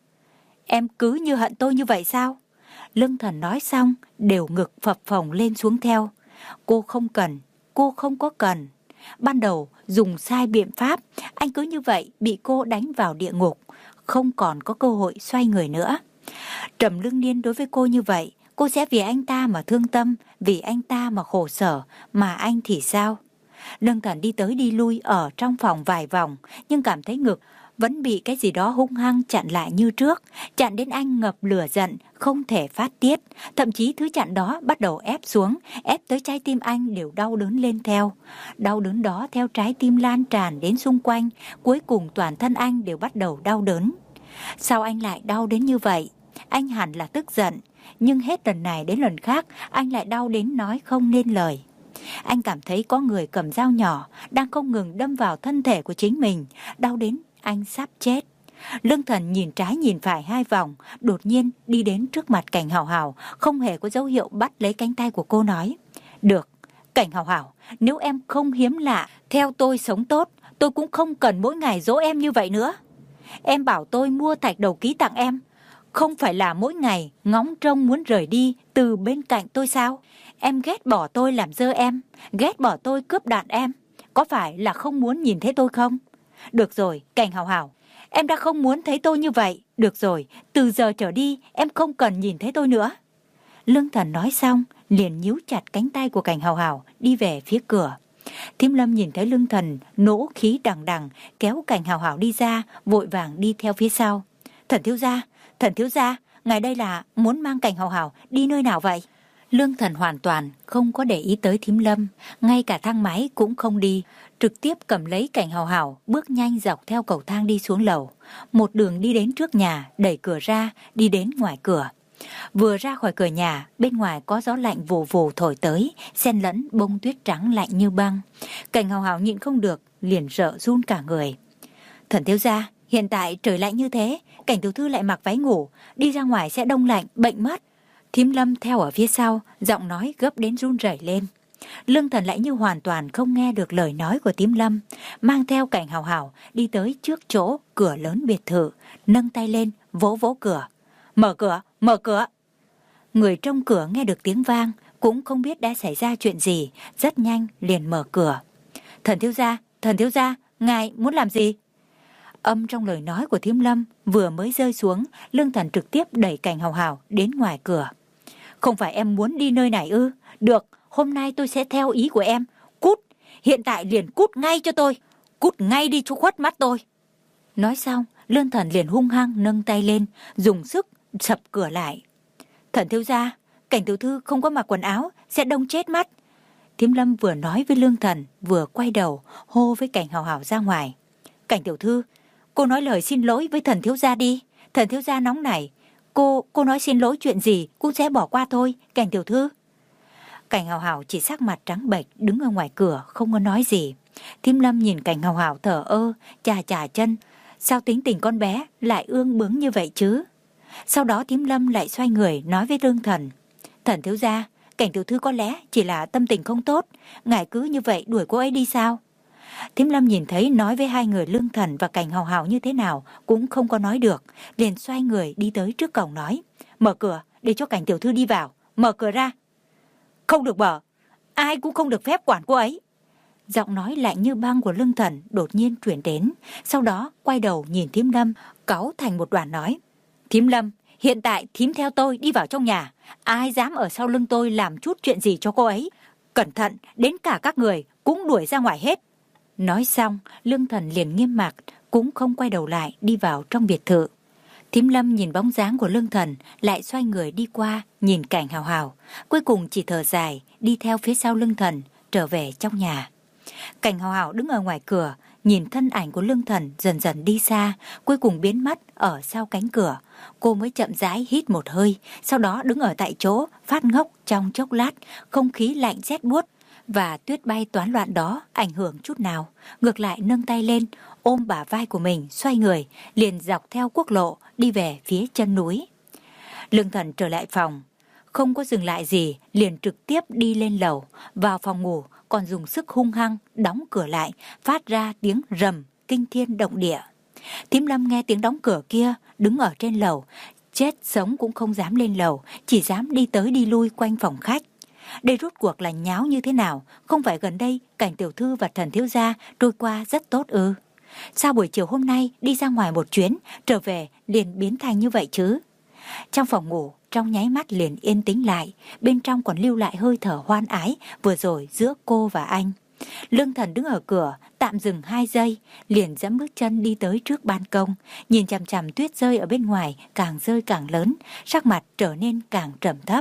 Em cứ như hận tôi như vậy sao? Lương Thần nói xong, đều ngực phập phồng lên xuống theo. Cô không cần, cô không có cần. Ban đầu dùng sai biện pháp, anh cứ như vậy bị cô đánh vào địa ngục, không còn có cơ hội xoay người nữa. Trầm Lương Niên đối với cô như vậy, cô sẽ vì anh ta mà thương tâm, vì anh ta mà khổ sở, mà anh thì sao? Lương Thần đi tới đi lui ở trong phòng vài vòng, nhưng cảm thấy ngực vẫn bị cái gì đó hung hăng chặn lại như trước, chặn đến anh ngập lửa giận, không thể phát tiết. Thậm chí thứ chặn đó bắt đầu ép xuống, ép tới trái tim anh đều đau đớn lên theo. Đau đớn đó theo trái tim lan tràn đến xung quanh, cuối cùng toàn thân anh đều bắt đầu đau đớn. Sao anh lại đau đến như vậy? Anh hẳn là tức giận, nhưng hết lần này đến lần khác anh lại đau đến nói không nên lời. Anh cảm thấy có người cầm dao nhỏ đang không ngừng đâm vào thân thể của chính mình, đau đến anh sắp chết. Lương Thần nhìn trái nhìn phải hai vòng, đột nhiên đi đến trước mặt Cảnh Hào Hào, không hề có dấu hiệu bắt lấy cánh tay của cô nói. Được, Cảnh Hào Hào, nếu em không hiếm lạ, theo tôi sống tốt, tôi cũng không cần mỗi ngày dỗ em như vậy nữa. Em bảo tôi mua thạch đầu ký tặng em, không phải là mỗi ngày ngóng trông muốn rời đi từ bên cạnh tôi sao? Em ghét bỏ tôi làm dơ em, ghét bỏ tôi cướp đạn em, có phải là không muốn nhìn thấy tôi không? Được rồi, Cảnh Hào Hào, em đã không muốn thấy tôi như vậy. Được rồi, từ giờ trở đi em không cần nhìn thấy tôi nữa. Lương Thần nói xong, liền nhíu chặt cánh tay của Cảnh Hào Hào, đi về phía cửa. Thím Lâm nhìn thấy Lương Thần nỗ khí đằng đằng, kéo Cảnh Hào Hào đi ra, vội vàng đi theo phía sau. Thần thiếu gia, thần thiếu gia, ngài đây là muốn mang Cảnh Hào Hào đi nơi nào vậy? Lương Thần hoàn toàn không có để ý tới Thím Lâm, ngay cả thang máy cũng không đi, trực tiếp cầm lấy Cảnh Hào Hào, bước nhanh dọc theo cầu thang đi xuống lầu. Một đường đi đến trước nhà, đẩy cửa ra, đi đến ngoài cửa. Vừa ra khỏi cửa nhà, bên ngoài có gió lạnh vù vù thổi tới, xen lẫn bông tuyết trắng lạnh như băng. Cảnh Hào Hào nhịn không được, liền sợ run cả người. Thần thiếu gia, hiện tại trời lạnh như thế, Cảnh tiểu thư lại mặc váy ngủ, đi ra ngoài sẽ đông lạnh, bệnh mất. Thím Lâm theo ở phía sau, giọng nói gấp đến run rẩy lên. Lương Thần lại như hoàn toàn không nghe được lời nói của Thím Lâm, mang theo Cảnh Hào Hào đi tới trước chỗ cửa lớn biệt thự, nâng tay lên vỗ vỗ cửa. Mở cửa, mở cửa. Người trong cửa nghe được tiếng vang, cũng không biết đã xảy ra chuyện gì, rất nhanh liền mở cửa. Thần thiếu gia, thần thiếu gia, ngài muốn làm gì? Âm trong lời nói của Thím Lâm vừa mới rơi xuống, Lương Thần trực tiếp đẩy Cảnh Hào Hào đến ngoài cửa. Không phải em muốn đi nơi này ư? Được, hôm nay tôi sẽ theo ý của em. Cút, hiện tại liền cút ngay cho tôi. Cút ngay đi cho khuất mắt tôi. Nói xong, Lương Thần liền hung hăng nâng tay lên, dùng sức sập cửa lại. Thần thiếu gia, Cảnh tiểu thư không có mặc quần áo, sẽ đông chết mắt. Thím Lâm vừa nói với Lương Thần, vừa quay đầu, hô với Cảnh Hào Hào ra ngoài. Cảnh tiểu thư, cô nói lời xin lỗi với thần thiếu gia đi. Thần thiếu gia nóng nảy. Cô, cô nói xin lỗi chuyện gì cũng sẽ bỏ qua thôi, Cảnh tiểu thư. Cảnh Hào Hào chỉ sắc mặt trắng bệch đứng ở ngoài cửa, không có nói gì. Thím Lâm nhìn Cảnh Hào Hào thở ơ, chà chà chân. Sao tính tình con bé lại ương bướng như vậy chứ? Sau đó Thím Lâm lại xoay người nói với Lương Thần. Thần thiếu gia, Cảnh tiểu thư có lẽ chỉ là tâm tình không tốt, ngài cứ như vậy đuổi cô ấy đi sao? Thím Lâm nhìn thấy nói với hai người Lương Thần và Cảnh Hào Hào như thế nào cũng không có nói được, liền xoay người đi tới trước cổng nói. Mở cửa để cho Cảnh tiểu thư đi vào. Mở cửa ra. Không được mở. Ai cũng không được phép quản cô ấy. Giọng nói lạnh như băng của Lương Thần đột nhiên truyền đến. Sau đó quay đầu nhìn Thím Lâm, cáu thành một đoàn nói: Thím Lâm, hiện tại thím theo tôi đi vào trong nhà. Ai dám ở sau lưng tôi làm chút chuyện gì cho cô ấy, cẩn thận đến cả các người cũng đuổi ra ngoài hết. Nói xong, Lương Thần liền nghiêm mặt, cũng không quay đầu lại đi vào trong biệt thự. Thím Lâm nhìn bóng dáng của Lương Thần, lại xoay người đi qua nhìn Cảnh Hào Hào, cuối cùng chỉ thở dài đi theo phía sau Lương Thần trở về trong nhà. Cảnh Hào Hào đứng ở ngoài cửa, nhìn thân ảnh của Lương Thần dần dần đi xa, cuối cùng biến mất ở sau cánh cửa. Cô mới chậm rãi hít một hơi, sau đó đứng ở tại chỗ phát ngốc trong chốc lát. Không khí lạnh rét buốt và tuyết bay toán loạn đó ảnh hưởng chút nào, ngược lại nâng tay lên ôm bả vai của mình, xoay người liền dọc theo quốc lộ đi về phía chân núi. Lương Thần trở lại phòng, không có dừng lại gì, liền trực tiếp đi lên lầu, vào phòng ngủ, còn dùng sức hung hăng đóng cửa lại, phát ra tiếng rầm kinh thiên động địa. Thím Lâm nghe tiếng đóng cửa kia, đứng ở trên lầu, chết sống cũng không dám lên lầu, chỉ dám đi tới đi lui quanh phòng khách. Đây rốt cuộc là nháo như thế nào? Không phải gần đây Cảnh tiểu thư và Thần thiếu gia trôi qua rất tốt ư? Sao buổi chiều hôm nay đi ra ngoài một chuyến, trở về liền biến thành như vậy chứ? Trong phòng ngủ, trong nháy mắt liền yên tĩnh lại, bên trong còn lưu lại hơi thở hoan ái vừa rồi giữa cô và anh. Lương Thần đứng ở cửa, tạm dừng hai giây, liền dẫm bước chân đi tới trước ban công, nhìn chằm chằm tuyết rơi ở bên ngoài càng rơi càng lớn, sắc mặt trở nên càng trầm thấp.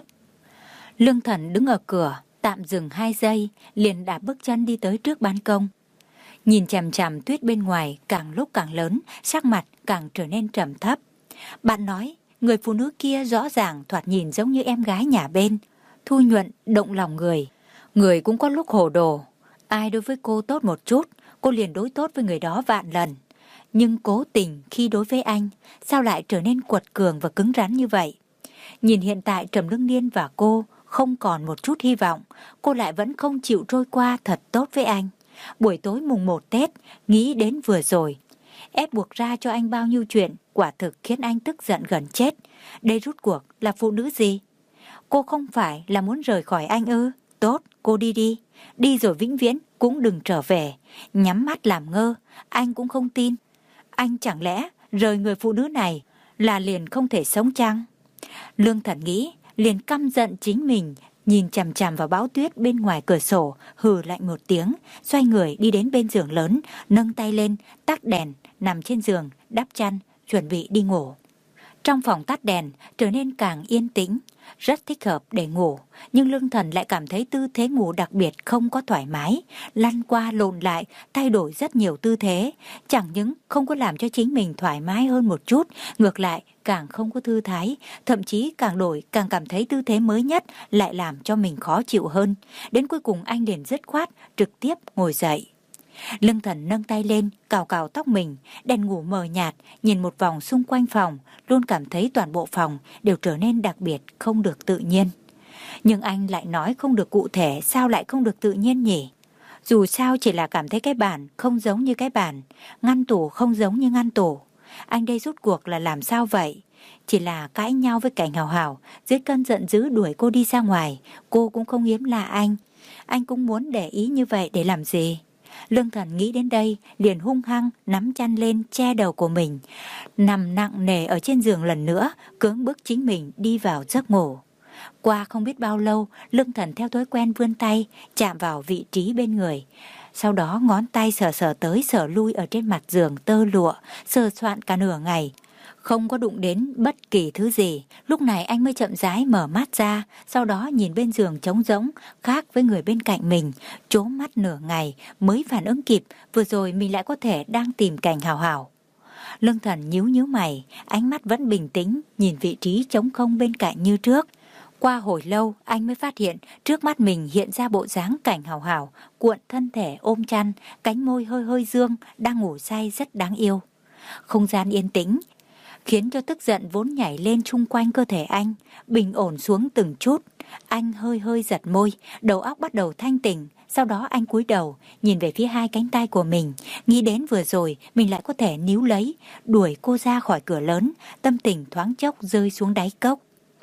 Lương Thần đứng ở cửa, tạm dừng hai giây, liền đạp bước chân đi tới trước ban công. Nhìn chằm chằm tuyết bên ngoài càng lúc càng lớn, sắc mặt càng trở nên trầm thấp. Bạn nói, người phụ nữ kia rõ ràng thoạt nhìn giống như em gái nhà bên, Thu nhuận, động lòng người. Người cũng có lúc hồ đồ. Ai đối với cô tốt một chút, cô liền đối tốt với người đó vạn lần. Nhưng cố tình khi đối với anh, sao lại trở nên quật cường và cứng rắn như vậy? Nhìn hiện tại Trầm Lương Niên và cô không còn một chút hy vọng, cô lại vẫn không chịu trôi qua thật tốt với anh. Buổi tối mùng một Tết, nghĩ đến vừa rồi, ép buộc ra cho anh bao nhiêu chuyện, quả thực khiến anh tức giận gần chết. Đây rút cuộc là phụ nữ gì? Cô không phải là muốn rời khỏi anh ư? Tốt, cô đi đi. Đi rồi vĩnh viễn cũng đừng trở về. Nhắm mắt làm ngơ, anh cũng không tin. Anh chẳng lẽ rời người phụ nữ này là liền không thể sống chăng? Lương Thần nghĩ, liền căm giận chính mình, nhìn chằm chằm vào bão tuyết bên ngoài cửa sổ, hừ lạnh một tiếng, xoay người đi đến bên giường lớn, nâng tay lên, tắt đèn, nằm trên giường, đắp chăn, chuẩn bị đi ngủ. Trong phòng tắt đèn, trở nên càng yên tĩnh, rất thích hợp để ngủ, nhưng Lương Thần lại cảm thấy tư thế ngủ đặc biệt không có thoải mái, lăn qua lộn lại, thay đổi rất nhiều tư thế, chẳng những không có làm cho chính mình thoải mái hơn một chút, ngược lại càng không có thư thái, thậm chí càng đổi càng cảm thấy tư thế mới nhất lại làm cho mình khó chịu hơn. Đến cuối cùng anh liền dứt khoát trực tiếp ngồi dậy. Lương Thần nâng tay lên, cào cào tóc mình, đèn ngủ mờ nhạt, nhìn một vòng xung quanh phòng, luôn cảm thấy toàn bộ phòng đều trở nên đặc biệt, không được tự nhiên. Nhưng anh lại nói không được cụ thể, sao lại không được tự nhiên nhỉ? Dù sao chỉ là cảm thấy cái bàn không giống như cái bàn, ngăn tủ không giống như ngăn tủ. Anh đây rút cuộc là làm sao vậy? Chỉ là cãi nhau với Cảnh Hào Hào, dưới cơn giận dữ đuổi cô đi ra ngoài, cô cũng không yếm là anh. Anh cũng muốn để ý như vậy để làm gì? Lương Thần nghĩ đến đây, liền hung hăng nắm chăn lên che đầu của mình, nằm nặng nề ở trên giường lần nữa, cưỡng bức chính mình đi vào giấc ngủ. Qua không biết bao lâu, Lương Thần theo thói quen vươn tay, chạm vào vị trí bên người. Sau đó ngón tay sờ sờ tới sờ lui ở trên mặt giường tơ lụa, sờ soạn cả nửa ngày, không có đụng đến bất kỳ thứ gì. Lúc này anh mới chậm rãi mở mắt ra, sau đó nhìn bên giường trống rỗng, khác với người bên cạnh mình, trố mắt nửa ngày mới phản ứng kịp, vừa rồi mình lại có thể đang tìm Cảnh Hào Hào. Lương Thần nhíu nhíu mày, ánh mắt vẫn bình tĩnh, nhìn vị trí trống không bên cạnh như trước. Qua hồi lâu, anh mới phát hiện trước mắt mình hiện ra bộ dáng Cảnh Hào Hào, cuộn thân thể ôm chăn, cánh môi hơi hơi dương, đang ngủ say rất đáng yêu. Không gian yên tĩnh, khiến cho tức giận vốn nhảy lên chung quanh cơ thể anh, bình ổn xuống từng chút. Anh hơi hơi giật môi, đầu óc bắt đầu thanh tỉnh. Sau đó anh cúi đầu, nhìn về phía hai cánh tay của mình, nghĩ đến vừa rồi mình lại có thể níu lấy, đuổi cô ra khỏi cửa lớn, tâm tình thoáng chốc rơi xuống đáy cốc.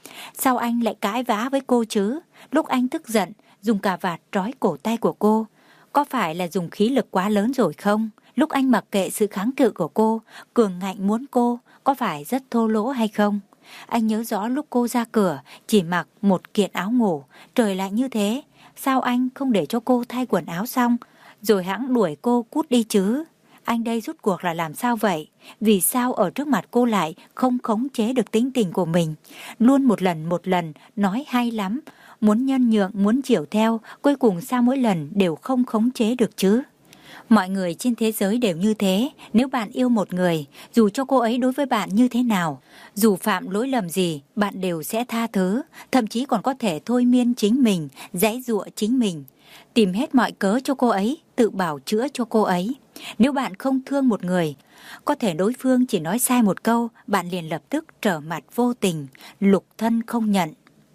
Sao anh lại cãi vã với cô chứ? Lúc anh tức giận, dùng cà vạt trói cổ tay của cô, có phải là dùng khí lực quá lớn rồi không? Lúc anh mặc kệ sự kháng cự của cô, cường ngạnh muốn cô, có phải rất thô lỗ hay không? Anh nhớ rõ lúc cô ra cửa, chỉ mặc một kiện áo ngủ, trời lạnh như thế. Sao anh không để cho cô thay quần áo xong, rồi hẵng đuổi cô cút đi chứ? Anh đây rút cuộc là làm sao vậy? Vì sao ở trước mặt cô lại không khống chế được tính tình của mình? Luôn một lần một lần, nói hay lắm, muốn nhân nhượng, muốn chiều theo, cuối cùng sao mỗi lần đều không khống chế được chứ? Mọi người trên thế giới đều như thế. Nếu bạn yêu một người, dù cho cô ấy đối với bạn như thế nào, dù phạm lỗi lầm gì, bạn đều sẽ tha thứ, thậm chí còn có thể thôi miên chính mình, giãy giụa chính mình, tìm hết mọi cớ cho cô ấy, tự bảo chữa cho cô ấy. Nếu bạn không thương một người, có thể đối phương chỉ nói sai một câu, bạn liền lập tức trở mặt vô tình, lục thân không nhận.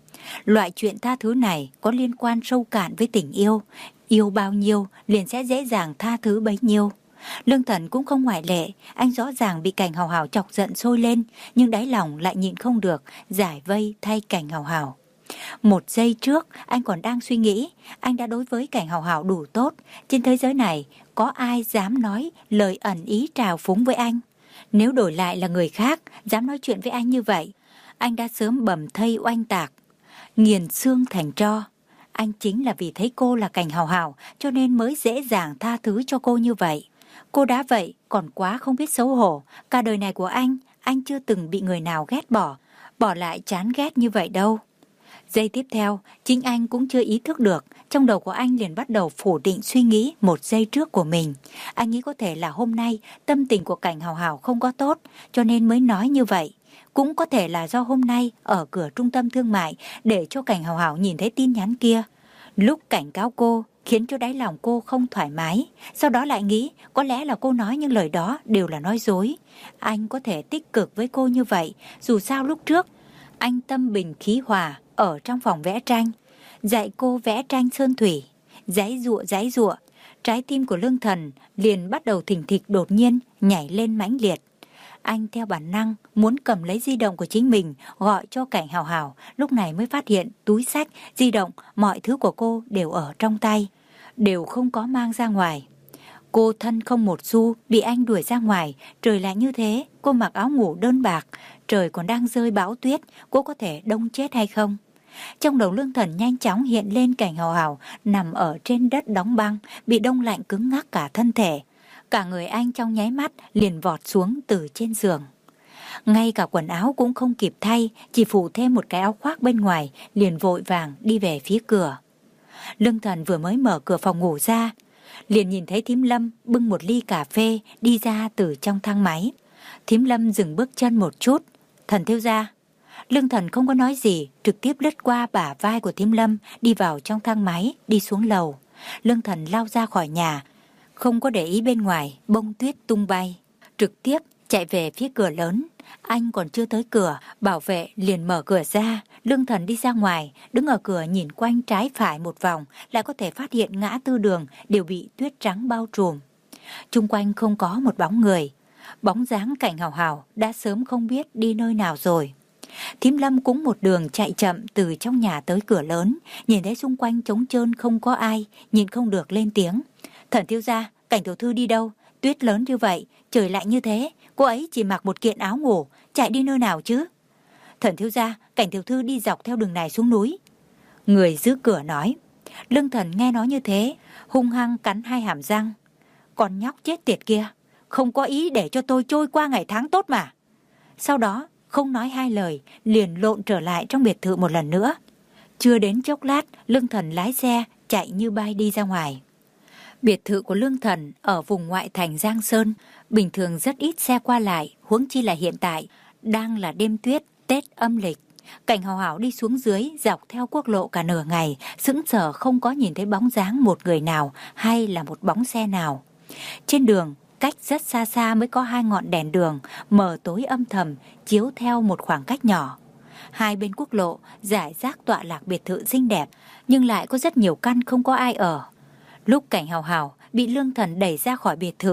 Loại chuyện tha thứ này có liên quan sâu cạn với tình yêu. Yêu bao nhiêu liền sẽ dễ dàng tha thứ bấy nhiêu. Lương Thần cũng không ngoại lệ. Anh rõ ràng bị Cảnh Hào Hào chọc giận sôi lên, nhưng đáy lòng lại nhịn không được, giải vây thay Cảnh Hào Hào. Một giây trước anh còn đang suy nghĩ, anh đã đối với Cảnh Hào Hào đủ tốt. Trên thế giới này có ai dám nói lời ẩn ý trào phúng với anh? Nếu đổi lại là người khác dám nói chuyện với anh như vậy, anh đã sớm bầm thây oanh tạc, nghiền xương thành tro. Anh chính là vì thấy cô là Cảnh Hào Hào cho nên mới dễ dàng tha thứ cho cô như vậy. Cô đã vậy còn quá không biết xấu hổ. Cả đời này của anh, anh chưa từng bị người nào ghét bỏ, bỏ lại chán ghét như vậy đâu. Giây tiếp theo, chính anh cũng chưa ý thức được, trong đầu của anh liền bắt đầu phủ định suy nghĩ một giây trước của mình. Anh nghĩ có thể là hôm nay tâm tình của Cảnh Hào Hào không có tốt, cho nên mới nói như vậy. Cũng có thể là do hôm nay ở cửa trung tâm thương mại để cho Cảnh Hào Hào nhìn thấy tin nhắn kia. Lúc cảnh cáo cô khiến cho đáy lòng cô không thoải mái, sau đó lại nghĩ có lẽ là cô nói những lời đó đều là nói dối. Anh có thể tích cực với cô như vậy, dù sao lúc trước anh tâm bình khí hòa ở trong phòng vẽ tranh, dạy cô vẽ tranh sơn thủy, giãy giụa giãy giụa, trái tim của Lương Thần liền bắt đầu thình thịch đột nhiên nhảy lên mãnh liệt. Anh theo bản năng muốn cầm lấy di động của chính mình gọi cho Cảnh Hào Hào, lúc này mới phát hiện túi xách, di động, mọi thứ của cô đều ở trong tay, đều không có mang ra ngoài. Cô thân không một xu, bị anh đuổi ra ngoài, trời lạnh như thế, cô mặc áo ngủ đơn bạc, trời còn đang rơi bão tuyết, cô có thể đông chết hay không? Trong đầu Lương Thần nhanh chóng hiện lên Cảnh Hào Hào nằm ở trên đất đóng băng, bị đông lạnh cứng ngắc cả thân thể. Cả người anh trong nháy mắt liền vọt xuống từ trên giường. Ngay cả quần áo cũng không kịp thay, chỉ phủ thêm một cái áo khoác bên ngoài, liền vội vàng đi về phía cửa. Lương Thần vừa mới mở cửa phòng ngủ ra, liền nhìn thấy Thím Lâm bưng một ly cà phê đi ra từ trong thang máy. Thím Lâm dừng bước chân một chút. Thần thiếu gia. Lương Thần không có nói gì, trực tiếp lướt qua bả vai của Thím Lâm, đi vào trong thang máy, đi xuống lầu. Lương Thần lao ra khỏi nhà, không có để ý bên ngoài, bông tuyết tung bay, trực tiếp chạy về phía cửa lớn. Anh còn chưa tới cửa, bảo vệ liền mở cửa ra. Lương Thần đi ra ngoài, đứng ở cửa nhìn quanh trái phải một vòng, lại có thể phát hiện ngã tư đường đều bị tuyết trắng bao trùm. Chung quanh không có một bóng người, bóng dáng Cảnh Hào Hào đã sớm không biết đi nơi nào rồi. Thím Lâm cũng một đường chạy chậm từ trong nhà tới cửa lớn, nhìn thấy xung quanh trống trơn không có ai, nhìn không được lên tiếng. Thần thiếu gia, Cảnh tiểu thư đi đâu? Tuyết lớn như vậy, trời lạnh như thế, cô ấy chỉ mặc một kiện áo ngủ, chạy đi nơi nào chứ? Thần thiếu gia, Cảnh tiểu thư đi dọc theo đường này xuống núi. Người giữ cửa nói. Lương Thần nghe nói như thế, hung hăng cắn hai hàm răng. Con nhóc chết tiệt kia, không có ý để cho tôi trôi qua ngày tháng tốt mà. Sau đó, không nói hai lời, liền lộn trở lại trong biệt thự một lần nữa. Chưa đến chốc lát, Lương Thần lái xe, chạy như bay đi ra ngoài. Biệt thự của Lương Thần ở vùng ngoại thành Giang Sơn, bình thường rất ít xe qua lại, huống chi là hiện tại, đang là đêm tuyết, Tết âm lịch. Cảnh Hào Hào đi xuống dưới, dọc theo quốc lộ cả nửa ngày, sững sờ không có nhìn thấy bóng dáng một người nào hay là một bóng xe nào. Trên đường, cách rất xa xa mới có hai ngọn đèn đường, mờ tối âm thầm, chiếu theo một khoảng cách nhỏ. Hai bên quốc lộ, rải rác tọa lạc biệt thự xinh đẹp, nhưng lại có rất nhiều căn không có ai ở. Lúc Cảnh Hào Hào bị Lương Thần đẩy ra khỏi biệt thự,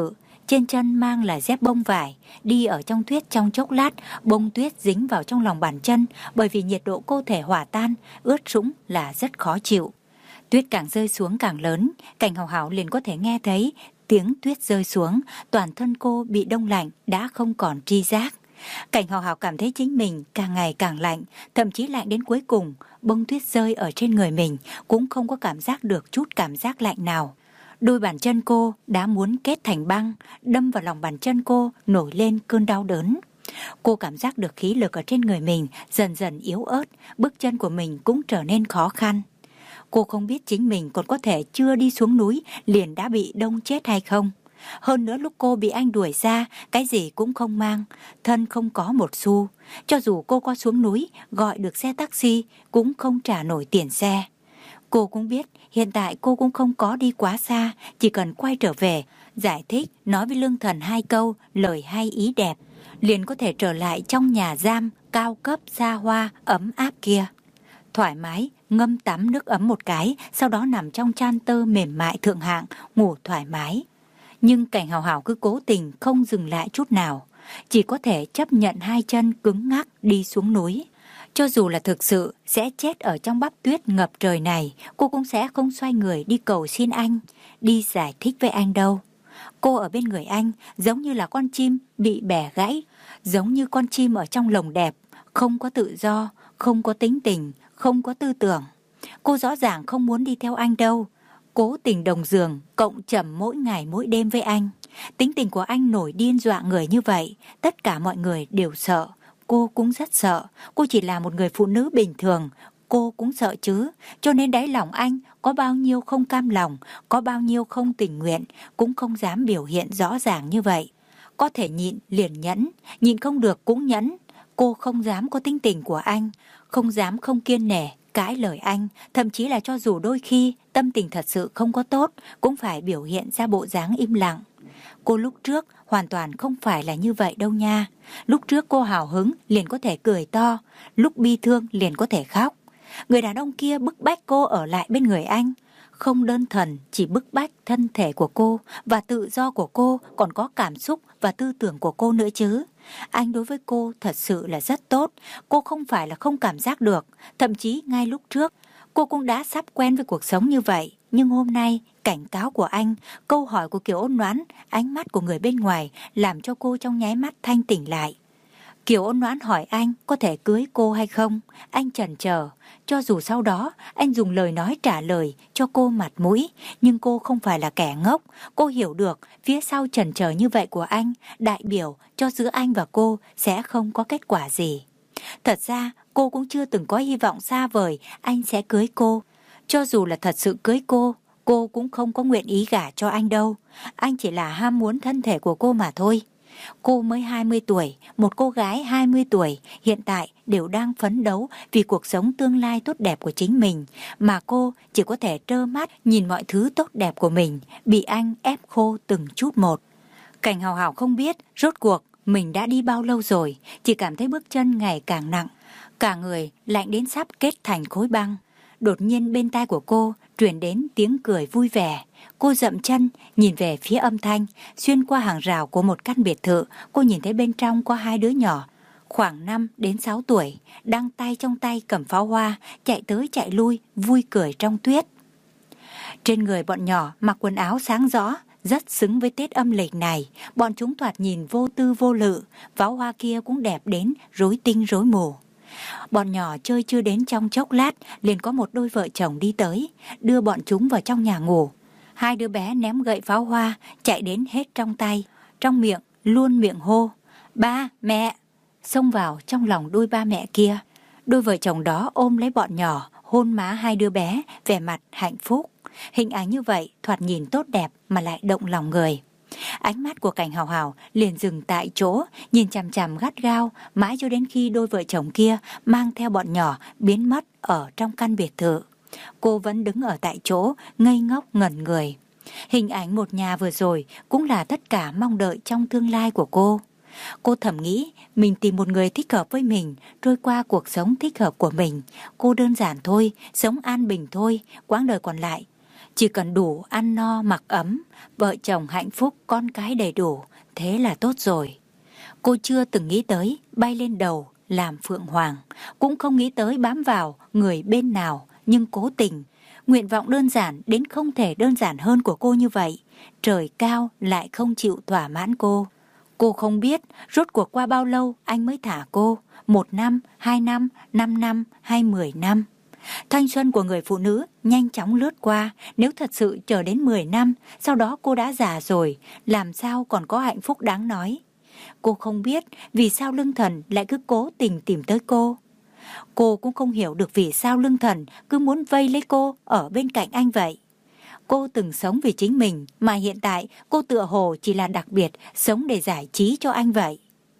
trên chân mang là dép bông vải, đi ở trong tuyết trong chốc lát, bông tuyết dính vào trong lòng bàn chân, bởi vì nhiệt độ cơ thể hòa tan, ướt sũng là rất khó chịu. Tuyết càng rơi xuống càng lớn, Cảnh Hào Hào liền có thể nghe thấy tiếng tuyết rơi xuống, toàn thân cô bị đông lạnh, đã không còn tri giác. Cảnh Hào Hào cảm thấy chính mình càng ngày càng lạnh, thậm chí lạnh đến cuối cùng, bông tuyết rơi ở trên người mình cũng không có cảm giác được chút cảm giác lạnh nào. Đôi bàn chân cô đã muốn kết thành băng, đâm vào lòng bàn chân cô nổi lên cơn đau đớn. Cô cảm giác được khí lực ở trên người mình dần dần yếu ớt, bước chân của mình cũng trở nên khó khăn. Cô không biết chính mình còn có thể chưa đi xuống núi liền đã bị đông chết hay không. Hơn nữa lúc cô bị anh đuổi ra, cái gì cũng không mang, thân không có một xu. Cho dù cô có xuống núi, gọi được xe taxi, cũng không trả nổi tiền xe. Cô cũng biết hiện tại cô cũng không có đi quá xa, chỉ cần quay trở về, giải thích, nói với Lương Thần hai câu, lời hay ý đẹp, liền có thể trở lại trong nhà giam cao cấp xa hoa, ấm áp kia. Thoải mái, ngâm tắm nước ấm một cái, sau đó nằm trong chăn tơ mềm mại thượng hạng, ngủ thoải mái. Nhưng Cảnh Hào Hào cứ cố tình không dừng lại chút nào, chỉ có thể chấp nhận hai chân cứng ngắc đi xuống núi. Cho dù là thực sự sẽ chết ở trong bắp tuyết ngập trời này, cô cũng sẽ không xoay người đi cầu xin anh, đi giải thích với anh đâu. Cô ở bên người anh giống như là con chim bị bẻ gãy, giống như con chim ở trong lồng đẹp, không có tự do, không có tính tình, không có tư tưởng. Cô rõ ràng không muốn đi theo anh đâu. Cố tình đồng giường, cộng trầm mỗi ngày mỗi đêm với anh. Tính tình của anh nổi điên dọa người như vậy, tất cả mọi người đều sợ. Cô cũng rất sợ, cô chỉ là một người phụ nữ bình thường, cô cũng sợ chứ. Cho nên đáy lòng anh có bao nhiêu không cam lòng, có bao nhiêu không tình nguyện, cũng không dám biểu hiện rõ ràng như vậy. Có thể nhịn liền nhẫn, nhịn không được cũng nhẫn. Cô không dám có tính tình của anh, không dám không kiên nể, cãi lời anh, thậm chí là cho dù đôi khi tâm tình thật sự không có tốt, cũng phải biểu hiện ra bộ dáng im lặng. Cô lúc trước hoàn toàn không phải là như vậy đâu nha. Lúc trước cô hào hứng liền có thể cười to, lúc bi thương liền có thể khóc. Người đàn ông kia bức bách cô ở lại bên người anh, không đơn thuần chỉ bức bách thân thể của cô và tự do của cô, còn có cảm xúc và tư tưởng của cô nữa chứ. Anh đối với cô thật sự là rất tốt, cô không phải là không cảm giác được, thậm chí ngay lúc trước cô cũng đã sắp quen với cuộc sống như vậy. Nhưng hôm nay, cảnh cáo của anh, câu hỏi của Kiều Ôn Noãn, ánh mắt của người bên ngoài làm cho cô trong nháy mắt thanh tỉnh lại. Kiều Ôn Noãn hỏi anh có thể cưới cô hay không, anh chần chờ. Cho dù sau đó anh dùng lời nói trả lời cho cô mặt mũi, nhưng cô không phải là kẻ ngốc. Cô hiểu được phía sau chần chờ như vậy của anh đại biểu cho giữa anh và cô sẽ không có kết quả gì. Thật ra cô cũng chưa từng có hy vọng xa vời anh sẽ cưới cô. Cho dù là thật sự cưới cô, cô cũng không có nguyện ý gả cho anh đâu. Anh chỉ là ham muốn thân thể của cô mà thôi. Cô mới hai mươi tuổi, một cô gái hai mươi tuổi hiện tại đều đang phấn đấu vì cuộc sống tương lai tốt đẹp của chính mình, mà cô chỉ có thể trơ mắt nhìn mọi thứ tốt đẹp của mình bị anh ép khô từng chút một. Cảnh Hào Hào không biết rốt cuộc mình đã đi bao lâu rồi, chỉ cảm thấy bước chân ngày càng nặng, cả người lạnh đến sắp kết thành khối băng. Đột nhiên bên tai của cô truyền đến tiếng cười vui vẻ. Cô dậm chân, nhìn về phía âm thanh, xuyên qua hàng rào của một căn biệt thự, cô nhìn thấy bên trong có hai đứa nhỏ, khoảng năm đến sáu tuổi, đang tay trong tay cầm pháo hoa, chạy tới chạy lui, vui cười trong tuyết. Trên người bọn nhỏ mặc quần áo sáng rõ, rất xứng với Tết âm lịch này, bọn chúng thoạt nhìn vô tư vô lự, pháo hoa kia cũng đẹp đến rối tinh rối mù. Bọn nhỏ chơi chưa đến trong chốc lát, liền có một đôi vợ chồng đi tới, đưa bọn chúng vào trong nhà ngủ. Hai đứa bé ném gậy pháo hoa, chạy đến hết trong tay, trong miệng luôn miệng hô ba, mẹ, xông vào trong lòng đôi ba mẹ kia. Đôi vợ chồng đó ôm lấy bọn nhỏ, hôn má hai đứa bé, vẻ mặt hạnh phúc. Hình ảnh như vậy thoạt nhìn tốt đẹp mà lại động lòng người. Ánh mắt của Cảnh Hào Hào liền dừng tại chỗ, nhìn chằm chằm gắt gao, mãi cho đến khi đôi vợ chồng kia mang theo bọn nhỏ biến mất ở trong căn biệt thự. Cô vẫn đứng ở tại chỗ, ngây ngốc ngẩn người. Hình ảnh một nhà vừa rồi cũng là tất cả mong đợi trong tương lai của cô. Cô thầm nghĩ mình tìm một người thích hợp với mình, trôi qua cuộc sống thích hợp của mình. Cô đơn giản thôi, sống an bình thôi, quãng đời còn lại Chỉ cần đủ ăn no mặc ấm, vợ chồng hạnh phúc, con cái đầy đủ, thế là tốt rồi. Cô chưa từng nghĩ tới bay lên đầu làm phượng hoàng, cũng không nghĩ tới bám vào người bên nào, nhưng cố tình. Nguyện vọng đơn giản đến không thể đơn giản hơn của cô như vậy. Trời cao lại không chịu thỏa mãn cô. Cô không biết rốt cuộc qua bao lâu anh mới thả cô. Một năm, hai năm, năm năm hay mười năm. Thanh xuân của người phụ nữ nhanh chóng lướt qua. Nếu thật sự chờ đến mười năm, sau đó cô đã già rồi, làm sao còn có hạnh phúc đáng nói. Cô không biết vì sao Lương Thần lại cứ cố tình tìm tới cô. Cô cũng không hiểu được vì sao Lương Thần cứ muốn vây lấy cô ở bên cạnh anh vậy. Cô từng sống vì chính mình, mà hiện tại cô tựa hồ chỉ là đặc biệt sống để giải trí cho anh vậy.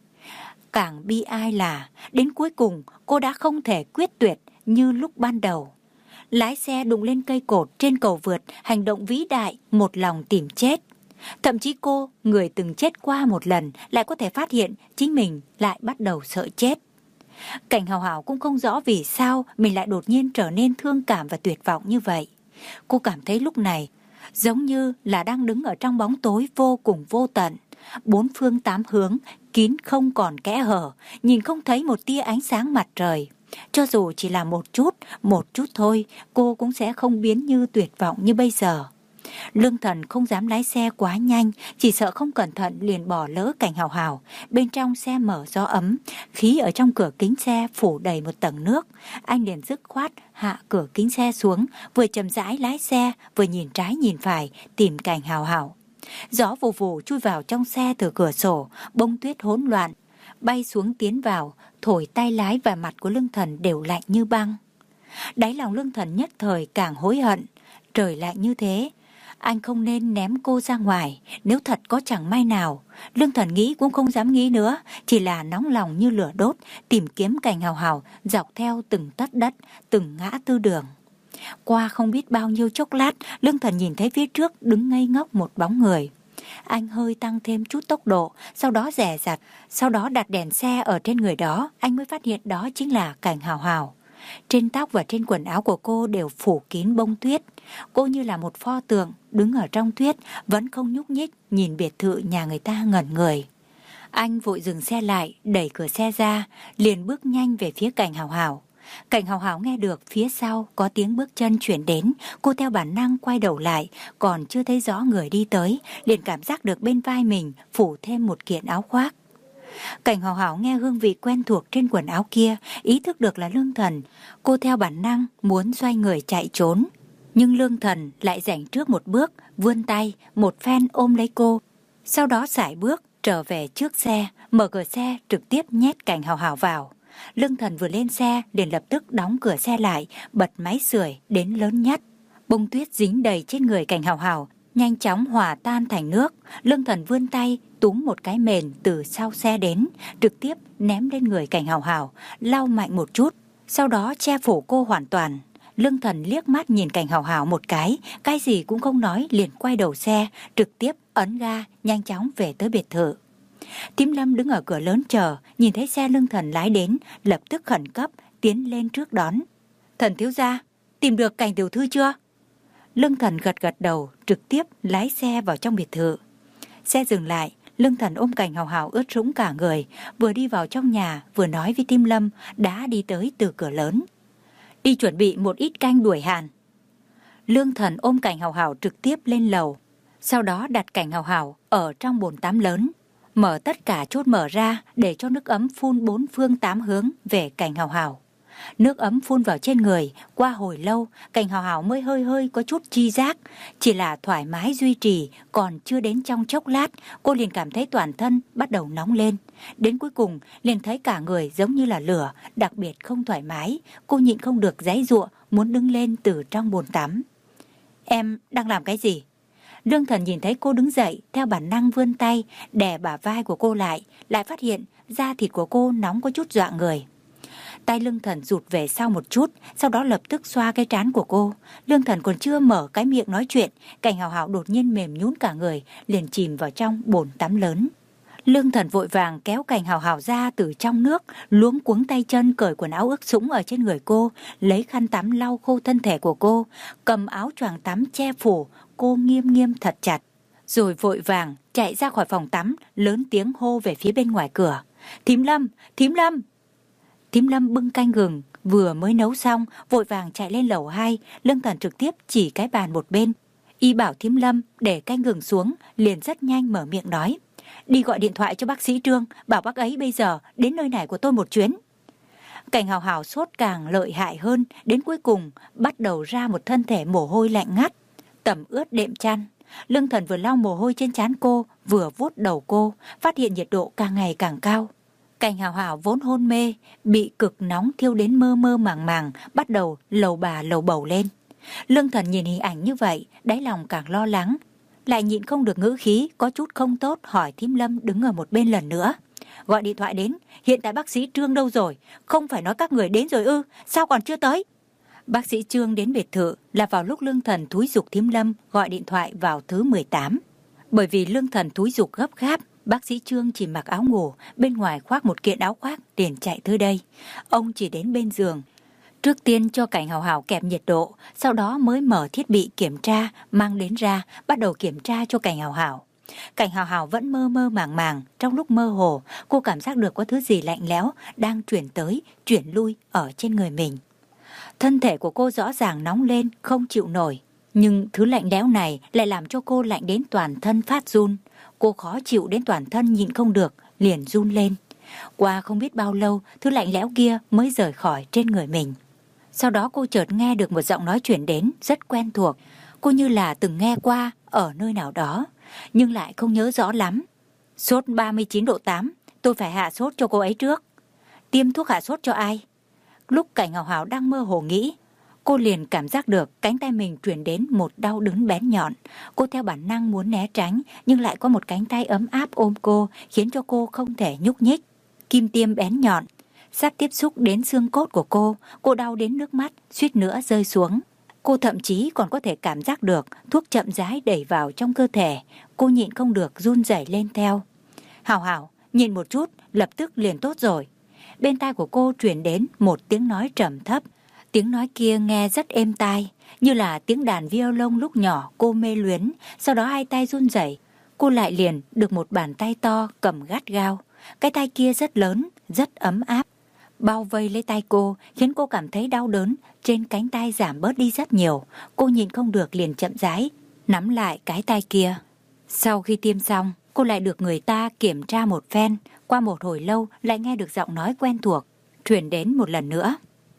Càng bi ai là đến cuối cùng cô đã không thể quyết tuyệt như lúc ban đầu. Lái xe đụng lên cây cột trên cầu vượt, hành động vĩ đại, một lòng tìm chết. Thậm chí cô, người từng chết qua một lần, lại có thể phát hiện chính mình lại bắt đầu sợ chết. Cảnh Hào Hào cũng không rõ vì sao mình lại đột nhiên trở nên thương cảm và tuyệt vọng như vậy. Cô cảm thấy lúc này giống như là đang đứng ở trong bóng tối vô cùng vô tận. Bốn phương tám hướng, kín không còn kẽ hở, nhìn không thấy một tia ánh sáng mặt trời. Cho dù chỉ là một chút, một chút thôi, cô cũng sẽ không biến như tuyệt vọng như bây giờ. Lương Thần không dám lái xe quá nhanh, chỉ sợ không cẩn thận liền bỏ lỡ Cảnh Hào Hào. Bên trong xe mở gió ấm, khí ở trong cửa kính xe phủ đầy một tầng nước. Anh liền dứt khoát hạ cửa kính xe xuống, vừa chậm rãi lái xe, vừa nhìn trái nhìn phải tìm Cảnh Hào Hào. Gió vù vù chui vào trong xe từ cửa sổ, bông tuyết hỗn loạn bay xuống tiến vào, thổi tay lái và mặt của Lương Thần đều lạnh như băng. Đáy lòng Lương Thần nhất thời càng hối hận. Trời lạnh như thế, anh không nên ném cô ra ngoài. Nếu thật có chẳng may nào, Lương Thần nghĩ cũng không dám nghĩ nữa, chỉ là nóng lòng như lửa đốt, tìm kiếm Cảnh Hào Hào dọc theo từng tấc đất, từng ngã tư đường. Qua không biết bao nhiêu chốc lát, Lương Thần nhìn thấy phía trước đứng ngây ngốc một bóng người. Anh hơi tăng thêm chút tốc độ, sau đó dè dặt, sau đó đặt đèn xe ở trên người đó, anh mới phát hiện đó chính là Cảnh Hào Hào. Trên tóc và trên quần áo của cô đều phủ kín bông tuyết. Cô như là một pho tượng đứng ở trong tuyết, vẫn không nhúc nhích, nhìn biệt thự nhà người ta ngẩn người. Anh vội dừng xe lại, đẩy cửa xe ra, liền bước nhanh về phía Cảnh Hào Hào. Cảnh Hào Hào nghe được phía sau có tiếng bước chân chuyển đến, cô theo bản năng quay đầu lại, còn chưa thấy rõ người đi tới, liền cảm giác được bên vai mình phủ thêm một kiện áo khoác. Cảnh Hào Hào nghe hương vị quen thuộc trên quần áo kia, ý thức được là Lương Thần. Cô theo bản năng muốn xoay người chạy trốn, nhưng Lương Thần lại giành trước một bước, vươn tay một phen ôm lấy cô, sau đó sải bước trở về trước xe, mở cửa xe trực tiếp nhét Cảnh Hào Hào vào. Lương Thần vừa lên xe liền lập tức đóng cửa xe lại, bật máy sưởi đến lớn nhất. Bông tuyết dính đầy trên người Cảnh Hào Hào nhanh chóng hòa tan thành nước. Lương Thần vươn tay túm một cái mền từ sau xe đến, trực tiếp ném lên người Cảnh Hào Hào, lau mạnh một chút, sau đó che phủ cô hoàn toàn. Lương Thần liếc mắt nhìn Cảnh Hào Hào một cái, cái gì cũng không nói, liền quay đầu xe, trực tiếp ấn ga nhanh chóng về tới biệt thự. Tím Lâm đứng ở cửa lớn chờ, nhìn thấy xe Lương Thần lái đến, lập tức khẩn cấp tiến lên trước đón. Thần thiếu gia, tìm được Cảnh tiểu thư chưa? Lương Thần gật gật đầu, trực tiếp lái xe vào trong biệt thự. Xe dừng lại, Lương Thần ôm Cảnh Hào Hào ướt sũng cả người, vừa đi vào trong nhà, vừa nói với Tím Lâm đã đi tới từ cửa lớn. Đi chuẩn bị một ít canh đuổi hàn. Lương Thần ôm Cảnh Hào Hào trực tiếp lên lầu, sau đó đặt Cảnh Hào Hào ở trong bồn tắm lớn, mở tất cả chốt mở ra để cho nước ấm phun bốn phương tám hướng về Cảnh Hào Hào. Nước ấm phun vào trên người, qua hồi lâu, Cảnh Hào Hào mới hơi hơi có chút chi giác, chỉ là thoải mái duy trì, còn chưa đến trong chốc lát, cô liền cảm thấy toàn thân bắt đầu nóng lên. Đến cuối cùng, liền thấy cả người giống như là lửa, đặc biệt không thoải mái, cô nhịn không được giãy giụa, muốn đứng lên từ trong bồn tắm. Em đang làm cái gì? Lương Thần nhìn thấy cô đứng dậy, theo bản năng vươn tay, đè bả vai của cô lại, lại phát hiện da thịt của cô nóng có chút dọa người. Tay Lương Thần rụt về sau một chút, sau đó lập tức xoa cái trán của cô. Lương Thần còn chưa mở cái miệng nói chuyện, Cảnh Hào Hào đột nhiên mềm nhũn cả người, liền chìm vào trong bồn tắm lớn. Lương Thần vội vàng kéo Cảnh Hào Hào ra từ trong nước, luống cuống tay chân cởi quần áo ướt sũng ở trên người cô, lấy khăn tắm lau khô thân thể của cô, cầm áo choàng tắm che phủ cô nghiêm nghiêm thật chặt, rồi vội vàng chạy ra khỏi phòng tắm, lớn tiếng hô về phía bên ngoài cửa. Thím Lâm, Thím Lâm! Thím Lâm bưng canh gừng vừa mới nấu xong, vội vàng chạy lên lầu hai. Lương Thần trực tiếp chỉ cái bàn một bên, y bảo Thím Lâm để canh gừng xuống, liền rất nhanh mở miệng nói. Đi gọi điện thoại cho bác sĩ Trương, bảo bác ấy bây giờ đến nơi này của tôi một chuyến. Cảnh Hào Hào sốt càng lợi hại hơn, đến cuối cùng bắt đầu ra một thân thể mồ hôi lạnh ngắt, tẩm ướt đệm chăn. Lương Thần vừa lau mồ hôi trên trán cô, vừa vuốt đầu cô, phát hiện nhiệt độ càng ngày càng cao. Cảnh Hào Hào vốn hôn mê, bị cực nóng thiêu đến mơ mơ màng màng, bắt đầu lầu bà lầu bầu lên. Lương Thần nhìn hình ảnh như vậy, đáy lòng càng lo lắng, lại nhịn không được ngữ khí có chút không tốt, hỏi Thím Lâm đứng ở một bên lần nữa. Gọi điện thoại đến, hiện tại bác sĩ Trương đâu rồi? Không phải nói các người đến rồi ư? Sao còn chưa tới? Bác sĩ Trương đến biệt thự là vào lúc Lương Thần thúi giục Thím Lâm gọi điện thoại vào thứ mười tám. Bởi vì Lương Thần thúi giục gấp gáp, bác sĩ Trương chỉ mặc áo ngủ, bên ngoài khoác một kiện áo khoác liền chạy tới đây. Ông chỉ đến bên giường, trước tiên cho Cảnh Hào Hào kẹp nhiệt độ, sau đó mới mở thiết bị kiểm tra, mang đến ra, bắt đầu kiểm tra cho Cảnh Hào Hào. Cảnh Hào Hào vẫn mơ mơ màng màng, trong lúc mơ hồ, cô cảm giác được có thứ gì lạnh lẽo đang chuyển tới, chuyển lui ở trên người mình. Thân thể của cô rõ ràng nóng lên, không chịu nổi, nhưng thứ lạnh lẽo này lại làm cho cô lạnh đến toàn thân phát run. Cô khó chịu đến toàn thân nhịn không được, liền run lên. Qua không biết bao lâu, thứ lạnh lẽo kia mới rời khỏi trên người mình. Sau đó cô chợt nghe được một giọng nói chuyển đến rất quen thuộc. Cô như là từng nghe qua ở nơi nào đó, nhưng lại không nhớ rõ lắm. Sốt ba mươi chín độ tám, tôi phải hạ sốt cho cô ấy trước. Tiêm thuốc hạ sốt cho ai? Lúc Cảnh Hào Hào đang mơ hồ nghĩ, cô liền cảm giác được cánh tay mình truyền đến một đau đớn bén nhọn. Cô theo bản năng muốn né tránh, nhưng lại có một cánh tay ấm áp ôm cô, khiến cho cô không thể nhúc nhích. Kim tiêm bén nhọn sắp tiếp xúc đến xương cốt của cô, cô đau đến nước mắt suýt nữa rơi xuống. Cô thậm chí còn có thể cảm giác được thuốc chậm rãi đẩy vào trong cơ thể. Cô nhịn không được run rẩy lên theo. Hào Hào, nhịn một chút, lập tức liền tốt rồi. Bên tai của cô truyền đến một tiếng nói trầm thấp. Tiếng nói kia nghe rất êm tai, như là tiếng đàn violon lúc nhỏ cô mê luyến. Sau đó hai tay run rẩy, cô lại liền được một bàn tay to cầm gắt gao. Cái tay kia rất lớn, rất ấm áp, bao vây lấy tay cô, khiến cô cảm thấy đau đớn trên cánh tay giảm bớt đi rất nhiều. Cô nhìn không được liền chậm rãi nắm lại cái tay kia. Sau khi tiêm xong, cô lại được người ta kiểm tra một phen. Qua một hồi lâu lại nghe được giọng nói quen thuộc truyền đến một lần nữa.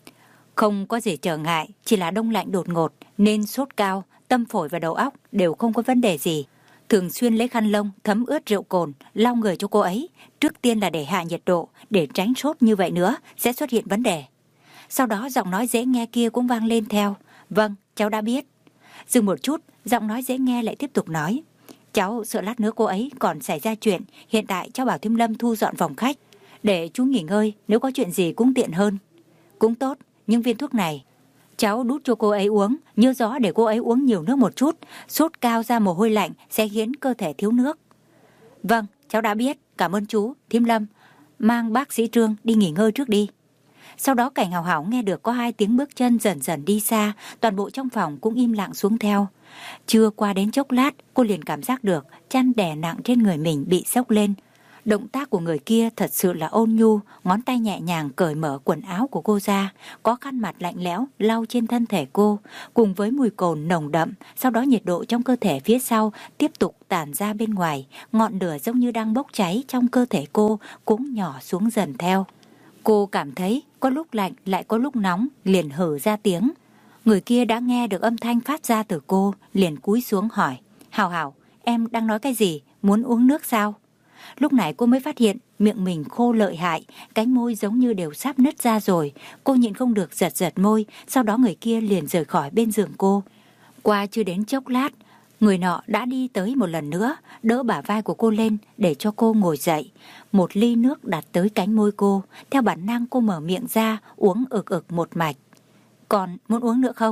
Không có gì trở ngại, chỉ là đông lạnh đột ngột nên sốt cao, tâm phổi và đầu óc đều không có vấn đề gì. Thường xuyên lấy khăn lông thấm ướt rượu cồn lau người cho cô ấy, trước tiên là để hạ nhiệt độ, để tránh sốt như vậy nữa sẽ xuất hiện vấn đề. Sau đó giọng nói dễ nghe kia cũng vang lên theo. Vâng, cháu đã biết. Dừng một chút, giọng nói dễ nghe lại tiếp tục nói. Cháu sợ lát nữa cô ấy còn xảy ra chuyện, hiện tại cháu bảo Thím Lâm thu dọn phòng khách, để chú nghỉ ngơi, nếu có chuyện gì cũng tiện hơn. Cũng tốt, nhưng viên thuốc này cháu đút cho cô ấy uống, nhớ rõ để cô ấy uống nhiều nước một chút, sốt cao ra mồ hôi lạnh sẽ khiến cơ thể thiếu nước. Vâng, cháu đã biết, cảm ơn chú. Thím Lâm, mang bác sĩ Trương đi nghỉ ngơi trước đi. Sau đó Cảnh Hào Hào nghe được có hai tiếng bước chân dần dần đi xa, toàn bộ trong phòng cũng im lặng xuống theo. Chưa qua đến chốc lát, cô liền cảm giác được chăn đè nặng trên người mình bị xốc lên. Động tác của người kia thật sự là ôn nhu, ngón tay nhẹ nhàng cởi mở quần áo của cô ra, có khăn mặt lạnh lẽo lau trên thân thể cô, cùng với mùi cồn nồng đậm. Sau đó nhiệt độ trong cơ thể phía sau tiếp tục tản ra bên ngoài, ngọn lửa giống như đang bốc cháy trong cơ thể cô cũng nhỏ xuống dần theo. Cô cảm thấy có lúc lạnh lại có lúc nóng, liền hử ra tiếng. Người kia đã nghe được âm thanh phát ra từ cô, liền cúi xuống hỏi. Hào Hào, em đang nói cái gì? Muốn uống nước sao? Lúc này cô mới phát hiện miệng mình khô lợi hại, cánh môi giống như đều sắp nứt ra rồi. Cô nhịn không được giật giật môi, sau đó người kia liền rời khỏi bên giường cô. Qua chưa đến chốc lát, người nọ đã đi tới một lần nữa, đỡ bả vai của cô lên để cho cô ngồi dậy. Một ly nước đặt tới cánh môi cô, theo bản năng cô mở miệng ra uống ực ực một mạch. Còn muốn uống nữa không?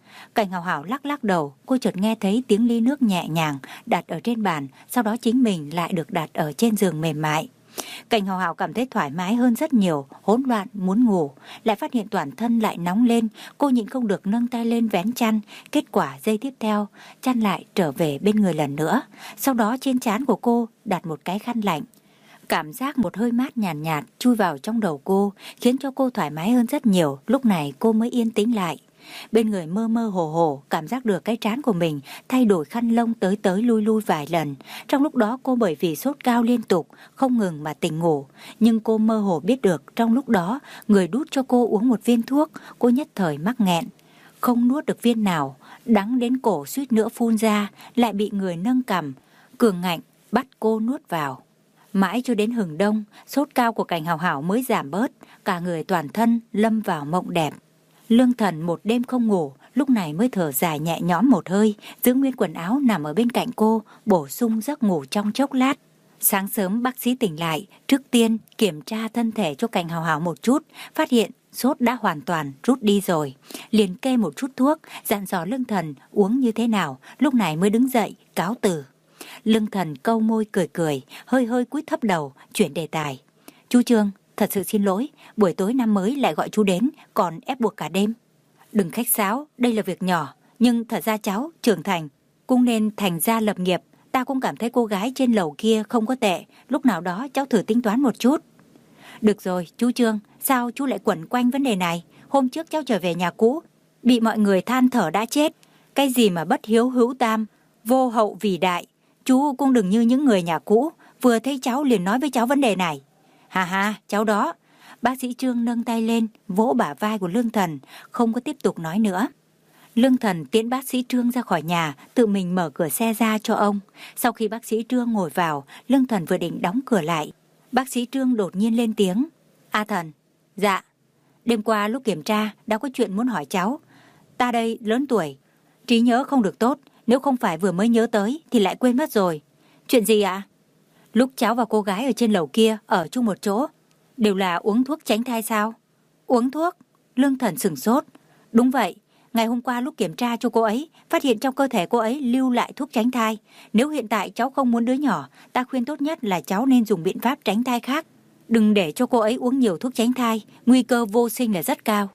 Cảnh Hào Hào lắc lắc đầu, cô chợt nghe thấy tiếng ly nước nhẹ nhàng đặt ở trên bàn, sau đó chính mình lại được đặt ở trên giường mềm mại. Cảnh Hào Hào cảm thấy thoải mái hơn rất nhiều, hỗn loạn muốn ngủ, lại phát hiện toàn thân lại nóng lên, cô nhịn không được nâng tay lên vén chăn, kết quả giây tiếp theo, chăn lại trở về bên người lần nữa, sau đó trên trán của cô đặt một cái khăn lạnh. Cảm giác một hơi mát nhàn nhạt, nhạt chui vào trong đầu cô, khiến cho cô thoải mái hơn rất nhiều, lúc này cô mới yên tĩnh lại. Bên người mơ mơ hồ hồ, cảm giác được cái trán của mình thay đổi khăn lông tới tới lui lui vài lần. Trong lúc đó cô bởi vì sốt cao liên tục, không ngừng mà tỉnh ngủ. Nhưng cô mơ hồ biết được trong lúc đó, người đút cho cô uống một viên thuốc, cô nhất thời mắc nghẹn. Không nuốt được viên nào, đắng đến cổ suýt nữa phun ra, lại bị người nâng cằm, cường ngạnh bắt cô nuốt vào. Mãi cho đến hừng đông, sốt cao của Cảnh Hào Hào mới giảm bớt, cả người toàn thân lâm vào mộng đẹp. Lương Thần một đêm không ngủ, lúc này mới thở dài nhẹ nhõm một hơi, giữ nguyên quần áo nằm ở bên cạnh cô, bổ sung giấc ngủ trong chốc lát. Sáng sớm bác sĩ tỉnh lại, trước tiên kiểm tra thân thể cho Cảnh Hào Hào một chút, phát hiện sốt đã hoàn toàn rút đi rồi. Liền kê một chút thuốc, dặn dò Lương Thần uống như thế nào, lúc này mới đứng dậy, cáo từ. Lương Thần câu môi cười cười, hơi hơi cúi thấp đầu, chuyển đề tài. Chú Trương, thật sự xin lỗi, buổi tối năm mới lại gọi chú đến, còn ép buộc cả đêm. Đừng khách sáo, đây là việc nhỏ, nhưng thật ra cháu, trưởng thành, cũng nên thành gia lập nghiệp. Ta cũng cảm thấy cô gái trên lầu kia không có tệ, lúc nào đó cháu thử tính toán một chút. Được rồi, chú Trương, sao chú lại quẩn quanh vấn đề này? Hôm trước cháu trở về nhà cũ, bị mọi người than thở đã chết. Cái gì mà bất hiếu hữu tam, vô hậu vì đại. Chú cũng đừng như những người nhà cũ, vừa thấy cháu liền nói với cháu vấn đề này. Hà hà, cháu đó. Bác sĩ Trương nâng tay lên, vỗ bả vai của Lương Thần, không có tiếp tục nói nữa. Lương Thần tiễn bác sĩ Trương ra khỏi nhà, tự mình mở cửa xe ra cho ông. Sau khi bác sĩ Trương ngồi vào, Lương Thần vừa định đóng cửa lại. Bác sĩ Trương đột nhiên lên tiếng. A Thần. Dạ. Đêm qua lúc kiểm tra, đã có chuyện muốn hỏi cháu. Ta đây lớn tuổi, trí nhớ không được tốt, nếu không phải vừa mới nhớ tới thì lại quên mất rồi. Chuyện gì ạ? Lúc cháu và cô gái ở trên lầu kia ở chung một chỗ, đều là uống thuốc tránh thai sao? Uống thuốc? Lương Thần sửng sốt. Đúng vậy, ngày hôm qua lúc kiểm tra cho cô ấy, phát hiện trong cơ thể cô ấy lưu lại thuốc tránh thai. Nếu hiện tại cháu không muốn đứa nhỏ, ta khuyên tốt nhất là cháu nên dùng biện pháp tránh thai khác. Đừng để cho cô ấy uống nhiều thuốc tránh thai, nguy cơ vô sinh là rất cao.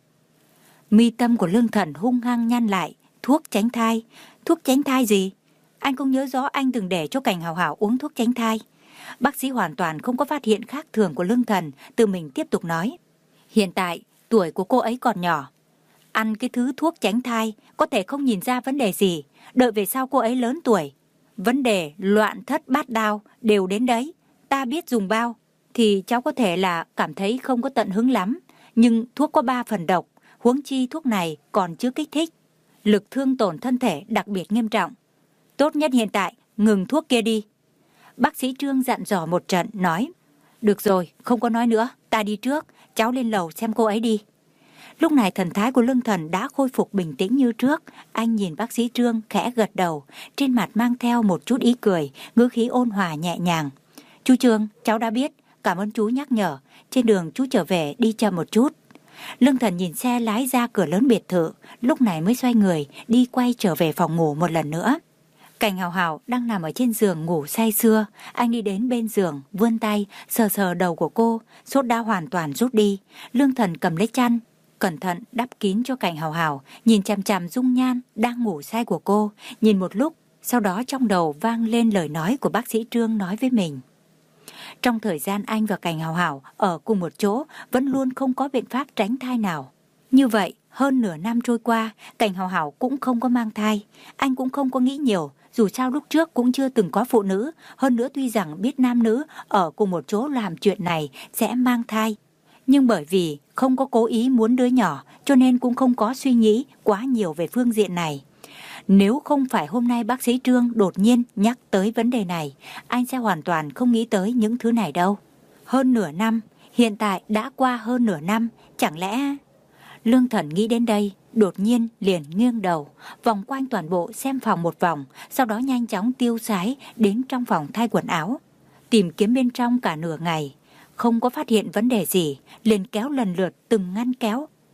Mi tâm của Lương Thần hung hăng nhăn lại. Thuốc tránh thai? Thuốc tránh thai gì? Anh không nhớ rõ anh từng để cho Cảnh Hào Hào uống thuốc tránh thai. Bác sĩ hoàn toàn không có phát hiện khác thường của Lương Thần, tự mình tiếp tục nói. Hiện tại, tuổi của cô ấy còn nhỏ. Ăn cái thứ thuốc tránh thai có thể không nhìn ra vấn đề gì. Đợi về sau cô ấy lớn tuổi, vấn đề loạn thất bát đao đều đến đấy. Ta biết dùng bao, thì cháu có thể là cảm thấy không có tận hứng lắm. Nhưng thuốc có ba phần độc, huống chi thuốc này còn chứa kích thích. Lực thương tổn thân thể đặc biệt nghiêm trọng. Tốt nhất hiện tại, ngừng thuốc kia đi. Bác sĩ Trương dặn dò một trận, nói. Được rồi, không có nói nữa, ta đi trước, cháu lên lầu xem cô ấy đi. Lúc này thần thái của Lương Thần đã khôi phục bình tĩnh như trước. Anh nhìn bác sĩ Trương khẽ gật đầu, trên mặt mang theo một chút ý cười, ngữ khí ôn hòa nhẹ nhàng. Chú Trương, cháu đã biết, cảm ơn chú nhắc nhở, trên đường chú trở về đi chậm một chút. Lương Thần nhìn xe lái ra cửa lớn biệt thự, lúc này mới xoay người, đi quay trở về phòng ngủ một lần nữa. Cảnh Hào Hào đang nằm ở trên giường ngủ say sưa, anh đi đến bên giường, vươn tay, sờ sờ đầu của cô, sốt đã hoàn toàn rút đi. Lương Thần cầm lấy chăn, cẩn thận đắp kín cho Cảnh Hào Hào, nhìn chằm chằm dung nhan đang ngủ say của cô, nhìn một lúc, sau đó trong đầu vang lên lời nói của bác sĩ Trương nói với mình. Trong thời gian anh và Cảnh Hào Hào ở cùng một chỗ, vẫn luôn không có biện pháp tránh thai nào. Như vậy, hơn nửa năm trôi qua, Cảnh Hào Hào cũng không có mang thai. Anh cũng không có nghĩ nhiều, dù sao lúc trước cũng chưa từng có phụ nữ. Hơn nữa tuy rằng biết nam nữ ở cùng một chỗ làm chuyện này sẽ mang thai. Nhưng bởi vì không có cố ý muốn đứa nhỏ, cho nên cũng không có suy nghĩ quá nhiều về phương diện này. Nếu không phải hôm nay bác sĩ Trương đột nhiên nhắc tới vấn đề này, anh sẽ hoàn toàn không nghĩ tới những thứ này đâu. Hơn nửa năm, hiện tại đã qua hơn nửa năm, chẳng lẽ... Lương Thần nghĩ đến đây, đột nhiên liền nghiêng đầu, vòng quanh toàn bộ xem phòng một vòng, sau đó nhanh chóng tiêu sái đến trong phòng thay quần áo. Tìm kiếm bên trong cả nửa ngày, không có phát hiện vấn đề gì, liền kéo lần lượt từng ngăn kéo,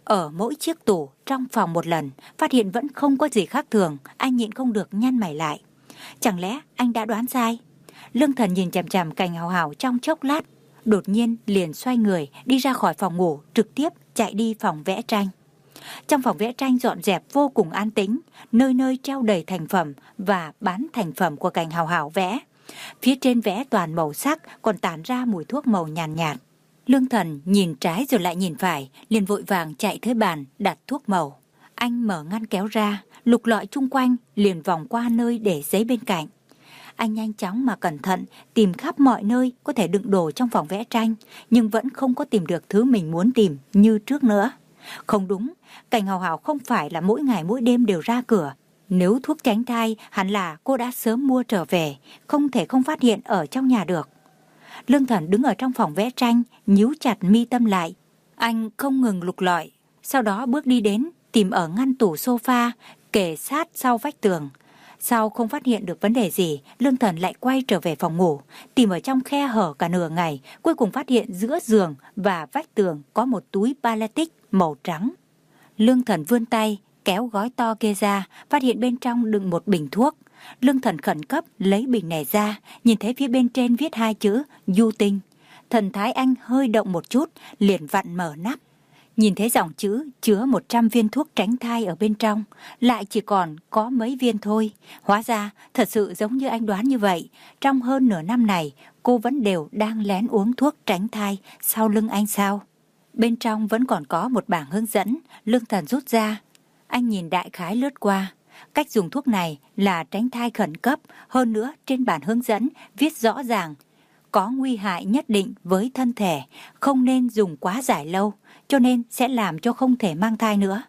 Ở mỗi chiếc tủ trong phòng một lần, phát hiện vẫn không có gì khác thường, anh nhịn không được nhăn mày lại. Chẳng lẽ anh đã đoán sai? Lương Thần nhìn chằm chằm Cảnh Hào Hào trong chốc lát, đột nhiên liền xoay người đi ra khỏi phòng ngủ, trực tiếp chạy đi phòng vẽ tranh. Trong phòng vẽ tranh dọn dẹp vô cùng an tĩnh, nơi nơi treo đầy thành phẩm và bán thành phẩm của Cảnh Hào Hào vẽ. Phía trên vẽ toàn màu sắc, còn tản ra mùi thuốc màu nhàn nhạt, nhạt. Lương Thần nhìn trái rồi lại nhìn phải, liền vội vàng chạy tới bàn đặt thuốc màu. Anh mở ngăn kéo ra, lục lọi chung quanh, liền vòng qua nơi để giấy bên cạnh. Anh nhanh chóng mà cẩn thận tìm khắp mọi nơi có thể đựng đồ trong phòng vẽ tranh, nhưng vẫn không có tìm được thứ mình muốn tìm như trước nữa. Không đúng, Cảnh Hào Hào không phải là mỗi ngày mỗi đêm đều ra cửa. Nếu thuốc tránh thai hẳn là cô đã sớm mua trở về, không thể không phát hiện ở trong nhà được. Lương Thần đứng ở trong phòng vẽ tranh, nhíu chặt mi tâm lại. Anh không ngừng lục lọi, sau đó bước đi đến, tìm ở ngăn tủ sofa, kề sát sau vách tường. Sau không phát hiện được vấn đề gì, Lương Thần lại quay trở về phòng ngủ, tìm ở trong khe hở cả nửa ngày, cuối cùng phát hiện giữa giường và vách tường có một túi plastic màu trắng. Lương Thần vươn tay, kéo gói to kia ra, phát hiện bên trong đựng một bình thuốc. Lương Thần khẩn cấp lấy bình này ra, nhìn thấy phía bên trên viết hai chữ Du Tinh. Thần thái anh hơi động một chút, liền vặn mở nắp. Nhìn thấy dòng chữ chứa một trăm viên thuốc tránh thai ở bên trong, lại chỉ còn có mấy viên thôi. Hóa ra, thật sự giống như anh đoán như vậy, trong hơn nửa năm này, cô vẫn đều đang lén uống thuốc tránh thai sau lưng anh sao? Bên trong vẫn còn có một bảng hướng dẫn, Lương Thần rút ra. Anh nhìn đại khái lướt qua. Cách dùng thuốc này là tránh thai khẩn cấp, hơn nữa trên bản hướng dẫn viết rõ ràng có nguy hại nhất định với thân thể, không nên dùng quá dài lâu, cho nên sẽ làm cho không thể mang thai nữa.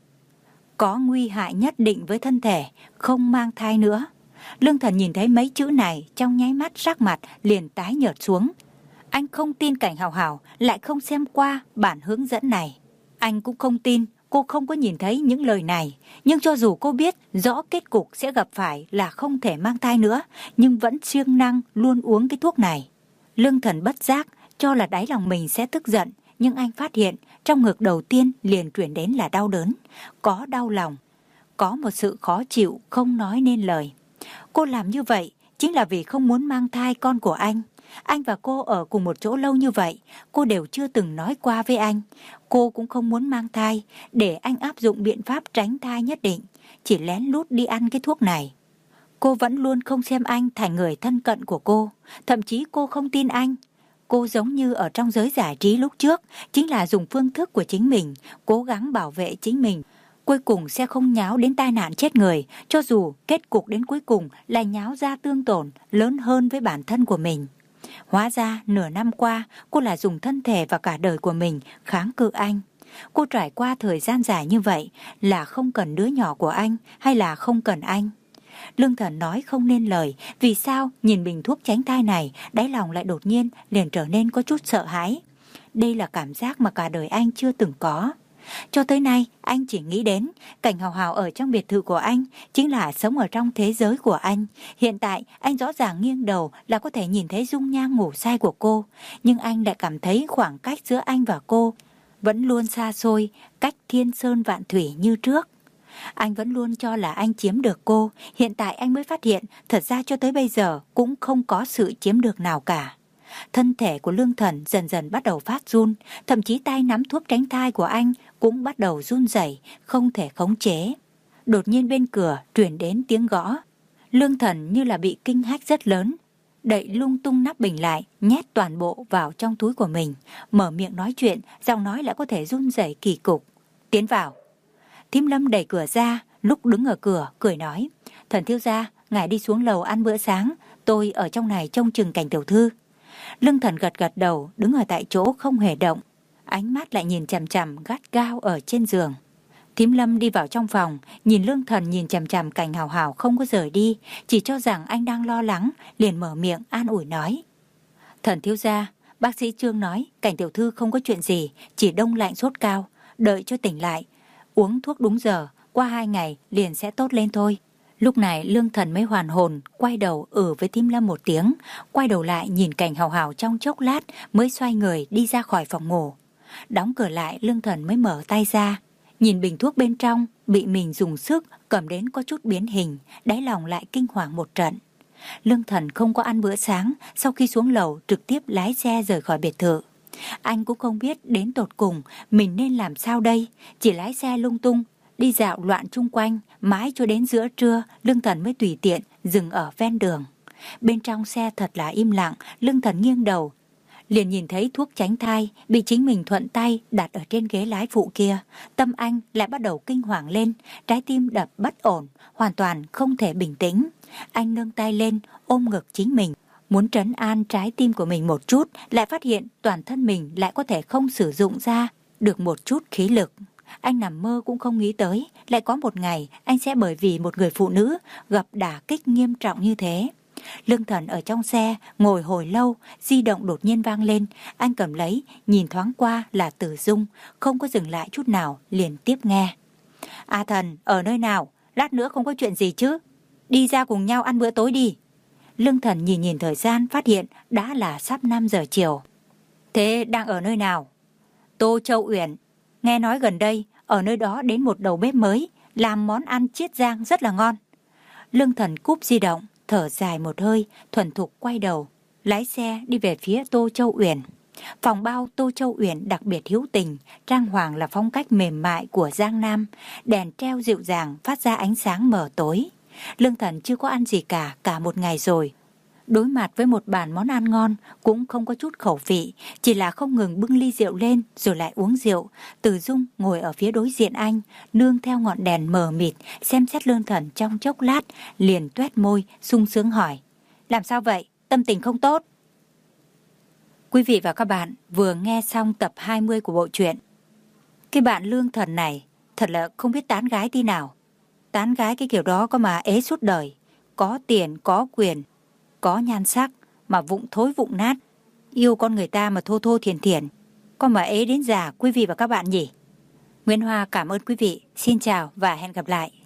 Có nguy hại nhất định với thân thể, không mang thai nữa. Lương Thần nhìn thấy mấy chữ này, trong nháy mắt sắc mặt liền tái nhợt xuống. Anh không tin Cảnh Hào Hào lại không xem qua bản hướng dẫn này. Anh cũng không tin cô không có nhìn thấy những lời này. Nhưng cho dù cô biết rõ kết cục sẽ gặp phải là không thể mang thai nữa, nhưng vẫn siêng năng luôn uống cái thuốc này. Lương Thần bất giác cho là đáy lòng mình sẽ tức giận, nhưng anh phát hiện trong ngực đầu tiên liền chuyển đến là đau đớn, có đau lòng, có một sự khó chịu không nói nên lời. Cô làm như vậy chính là vì không muốn mang thai con của anh. Anh và cô ở cùng một chỗ lâu như vậy, cô đều chưa từng nói qua với anh. Cô cũng không muốn mang thai, để anh áp dụng biện pháp tránh thai nhất định, chỉ lén lút đi ăn cái thuốc này. Cô vẫn luôn không xem anh thành người thân cận của cô, thậm chí cô không tin anh. Cô giống như ở trong giới giải trí lúc trước, chính là dùng phương thức của chính mình, cố gắng bảo vệ chính mình. Cuối cùng sẽ không nháo đến tai nạn chết người, cho dù kết cục đến cuối cùng là nháo ra tương tổn lớn hơn với bản thân của mình. Hóa ra nửa năm qua cô là dùng thân thể và cả đời của mình kháng cự anh. Cô trải qua thời gian dài như vậy là không cần đứa nhỏ của anh hay là không cần anh. Lương Thần nói không nên lời, vì sao nhìn bình thuốc tránh thai này, đáy lòng lại đột nhiên liền trở nên có chút sợ hãi. Đây là cảm giác mà cả đời anh chưa từng có. Cho tới nay anh chỉ nghĩ đến Cảnh Hào Hào ở trong biệt thự của anh chính là sống ở trong thế giới của anh. Hiện tại anh rõ ràng nghiêng đầu là có thể nhìn thấy dung nhan ngủ say của cô, nhưng anh lại cảm thấy khoảng cách giữa anh và cô vẫn luôn xa xôi, cách thiên sơn vạn thủy như trước. Anh vẫn luôn cho là anh chiếm được cô, hiện tại anh mới phát hiện thật ra cho tới bây giờ cũng không có sự chiếm được nào cả. Thân thể của Lương Thần dần dần bắt đầu phát run, thậm chí tay nắm thuốc tránh thai của anh cũng bắt đầu run rẩy, không thể khống chế. Đột nhiên bên cửa truyền đến tiếng gõ. Lương Thần như là bị kinh hách rất lớn, đậy lung tung nắp bình lại, nhét toàn bộ vào trong túi của mình, mở miệng nói chuyện, giọng nói lại có thể run rẩy kỳ cục. Tiến vào. Thím Lâm đẩy cửa ra, lúc đứng ở cửa cười nói: Thần thiếu gia, ngài đi xuống lầu ăn bữa sáng, tôi ở trong này trông chừng Cảnh tiểu thư. Lương Thần gật gật đầu, đứng ở tại chỗ không hề động, ánh mắt lại nhìn chằm chằm gắt gao ở trên giường. Thím Lâm đi vào trong phòng, nhìn Lương Thần nhìn chằm chằm Cảnh Hào Hào không có rời đi, chỉ cho rằng anh đang lo lắng, liền mở miệng an ủi nói: Thần thiếu gia, bác sĩ Trương nói Cảnh tiểu thư không có chuyện gì, chỉ đông lạnh sốt cao, đợi cho tỉnh lại, uống thuốc đúng giờ, qua hai ngày liền sẽ tốt lên thôi. Lúc này Lương Thần mới hoàn hồn, quay đầu ừ với Thím Lâm một tiếng, quay đầu lại nhìn Cảnh Hào Hào trong chốc lát mới xoay người đi ra khỏi phòng ngủ. Đóng cửa lại, Lương Thần mới mở tay ra, Nhìn bình thuốc bên trong bị mình dùng sức cầm đến có chút biến hình, đáy lòng lại kinh hoàng một trận. Lương Thần không có ăn bữa sáng, sau khi xuống lầu trực tiếp lái xe rời khỏi biệt thự. Anh cũng không biết đến tột cùng mình nên làm sao đây, chỉ lái xe lung tung, đi dạo loạn chung quanh, mãi cho đến giữa trưa, Lương Thần mới tùy tiện dừng ở ven đường. Bên trong xe thật là im lặng, Lương Thần nghiêng đầu, liền nhìn thấy thuốc tránh thai bị chính mình thuận tay đặt ở trên ghế lái phụ kia. Tâm anh lại bắt đầu kinh hoàng lên, trái tim đập bất ổn, hoàn toàn không thể bình tĩnh. Anh nâng tay lên, ôm ngực chính mình, muốn trấn an trái tim của mình một chút, lại phát hiện toàn thân mình lại có thể không sử dụng ra được một chút khí lực. Anh nằm mơ cũng không nghĩ tới, lại có một ngày anh sẽ bởi vì một người phụ nữ gặp đả kích nghiêm trọng như thế. Lương Thần ở trong xe ngồi hồi lâu, di động đột nhiên vang lên, anh cầm lấy, nhìn thoáng qua là Tử Dung, không có dừng lại chút nào, liền tiếp nghe. A Thần, ở nơi nào? Lát nữa không có chuyện gì chứ? Đi ra cùng nhau ăn bữa tối đi. Lương Thần nhìn nhìn thời gian, phát hiện đã là sắp năm giờ chiều. Thế đang ở nơi nào? Tô Châu Uyển. Nghe nói gần đây, ở nơi đó đến một đầu bếp mới, làm món ăn chiết giang rất là ngon. Lương Thần cúp di động, thở dài một hơi, thuần thục quay đầu, lái xe đi về phía Tô Châu Uyển. Phòng bao Tô Châu Uyển đặc biệt hữu tình, trang hoàng là phong cách mềm mại của Giang Nam, đèn treo dịu dàng phát ra ánh sáng mờ tối. Lương Thần chưa có ăn gì cả, cả một ngày rồi. Đối mặt với một bàn món ăn ngon cũng không có chút khẩu vị, chỉ là không ngừng bưng ly rượu lên rồi lại uống rượu. Từ Dung ngồi ở phía đối diện anh, nương theo ngọn đèn mờ mịt, xem xét Lương Thần trong chốc lát, liền tuét môi, sung sướng hỏi. Làm sao vậy? Tâm tình không tốt? Quý vị và các bạn vừa nghe xong tập hai mươi của bộ truyện. Cái bạn Lương Thần này thật là không biết tán gái tí nào. Tán gái cái kiểu đó có mà ế suốt đời. Có tiền, có quyền, có nhan sắc mà vụng thối vụng nát. Yêu con người ta mà thô thô thiền thiền, có mà ế đến già quý vị và các bạn nhỉ. Nguyễn Hoa cảm ơn quý vị. Xin chào và hẹn gặp lại.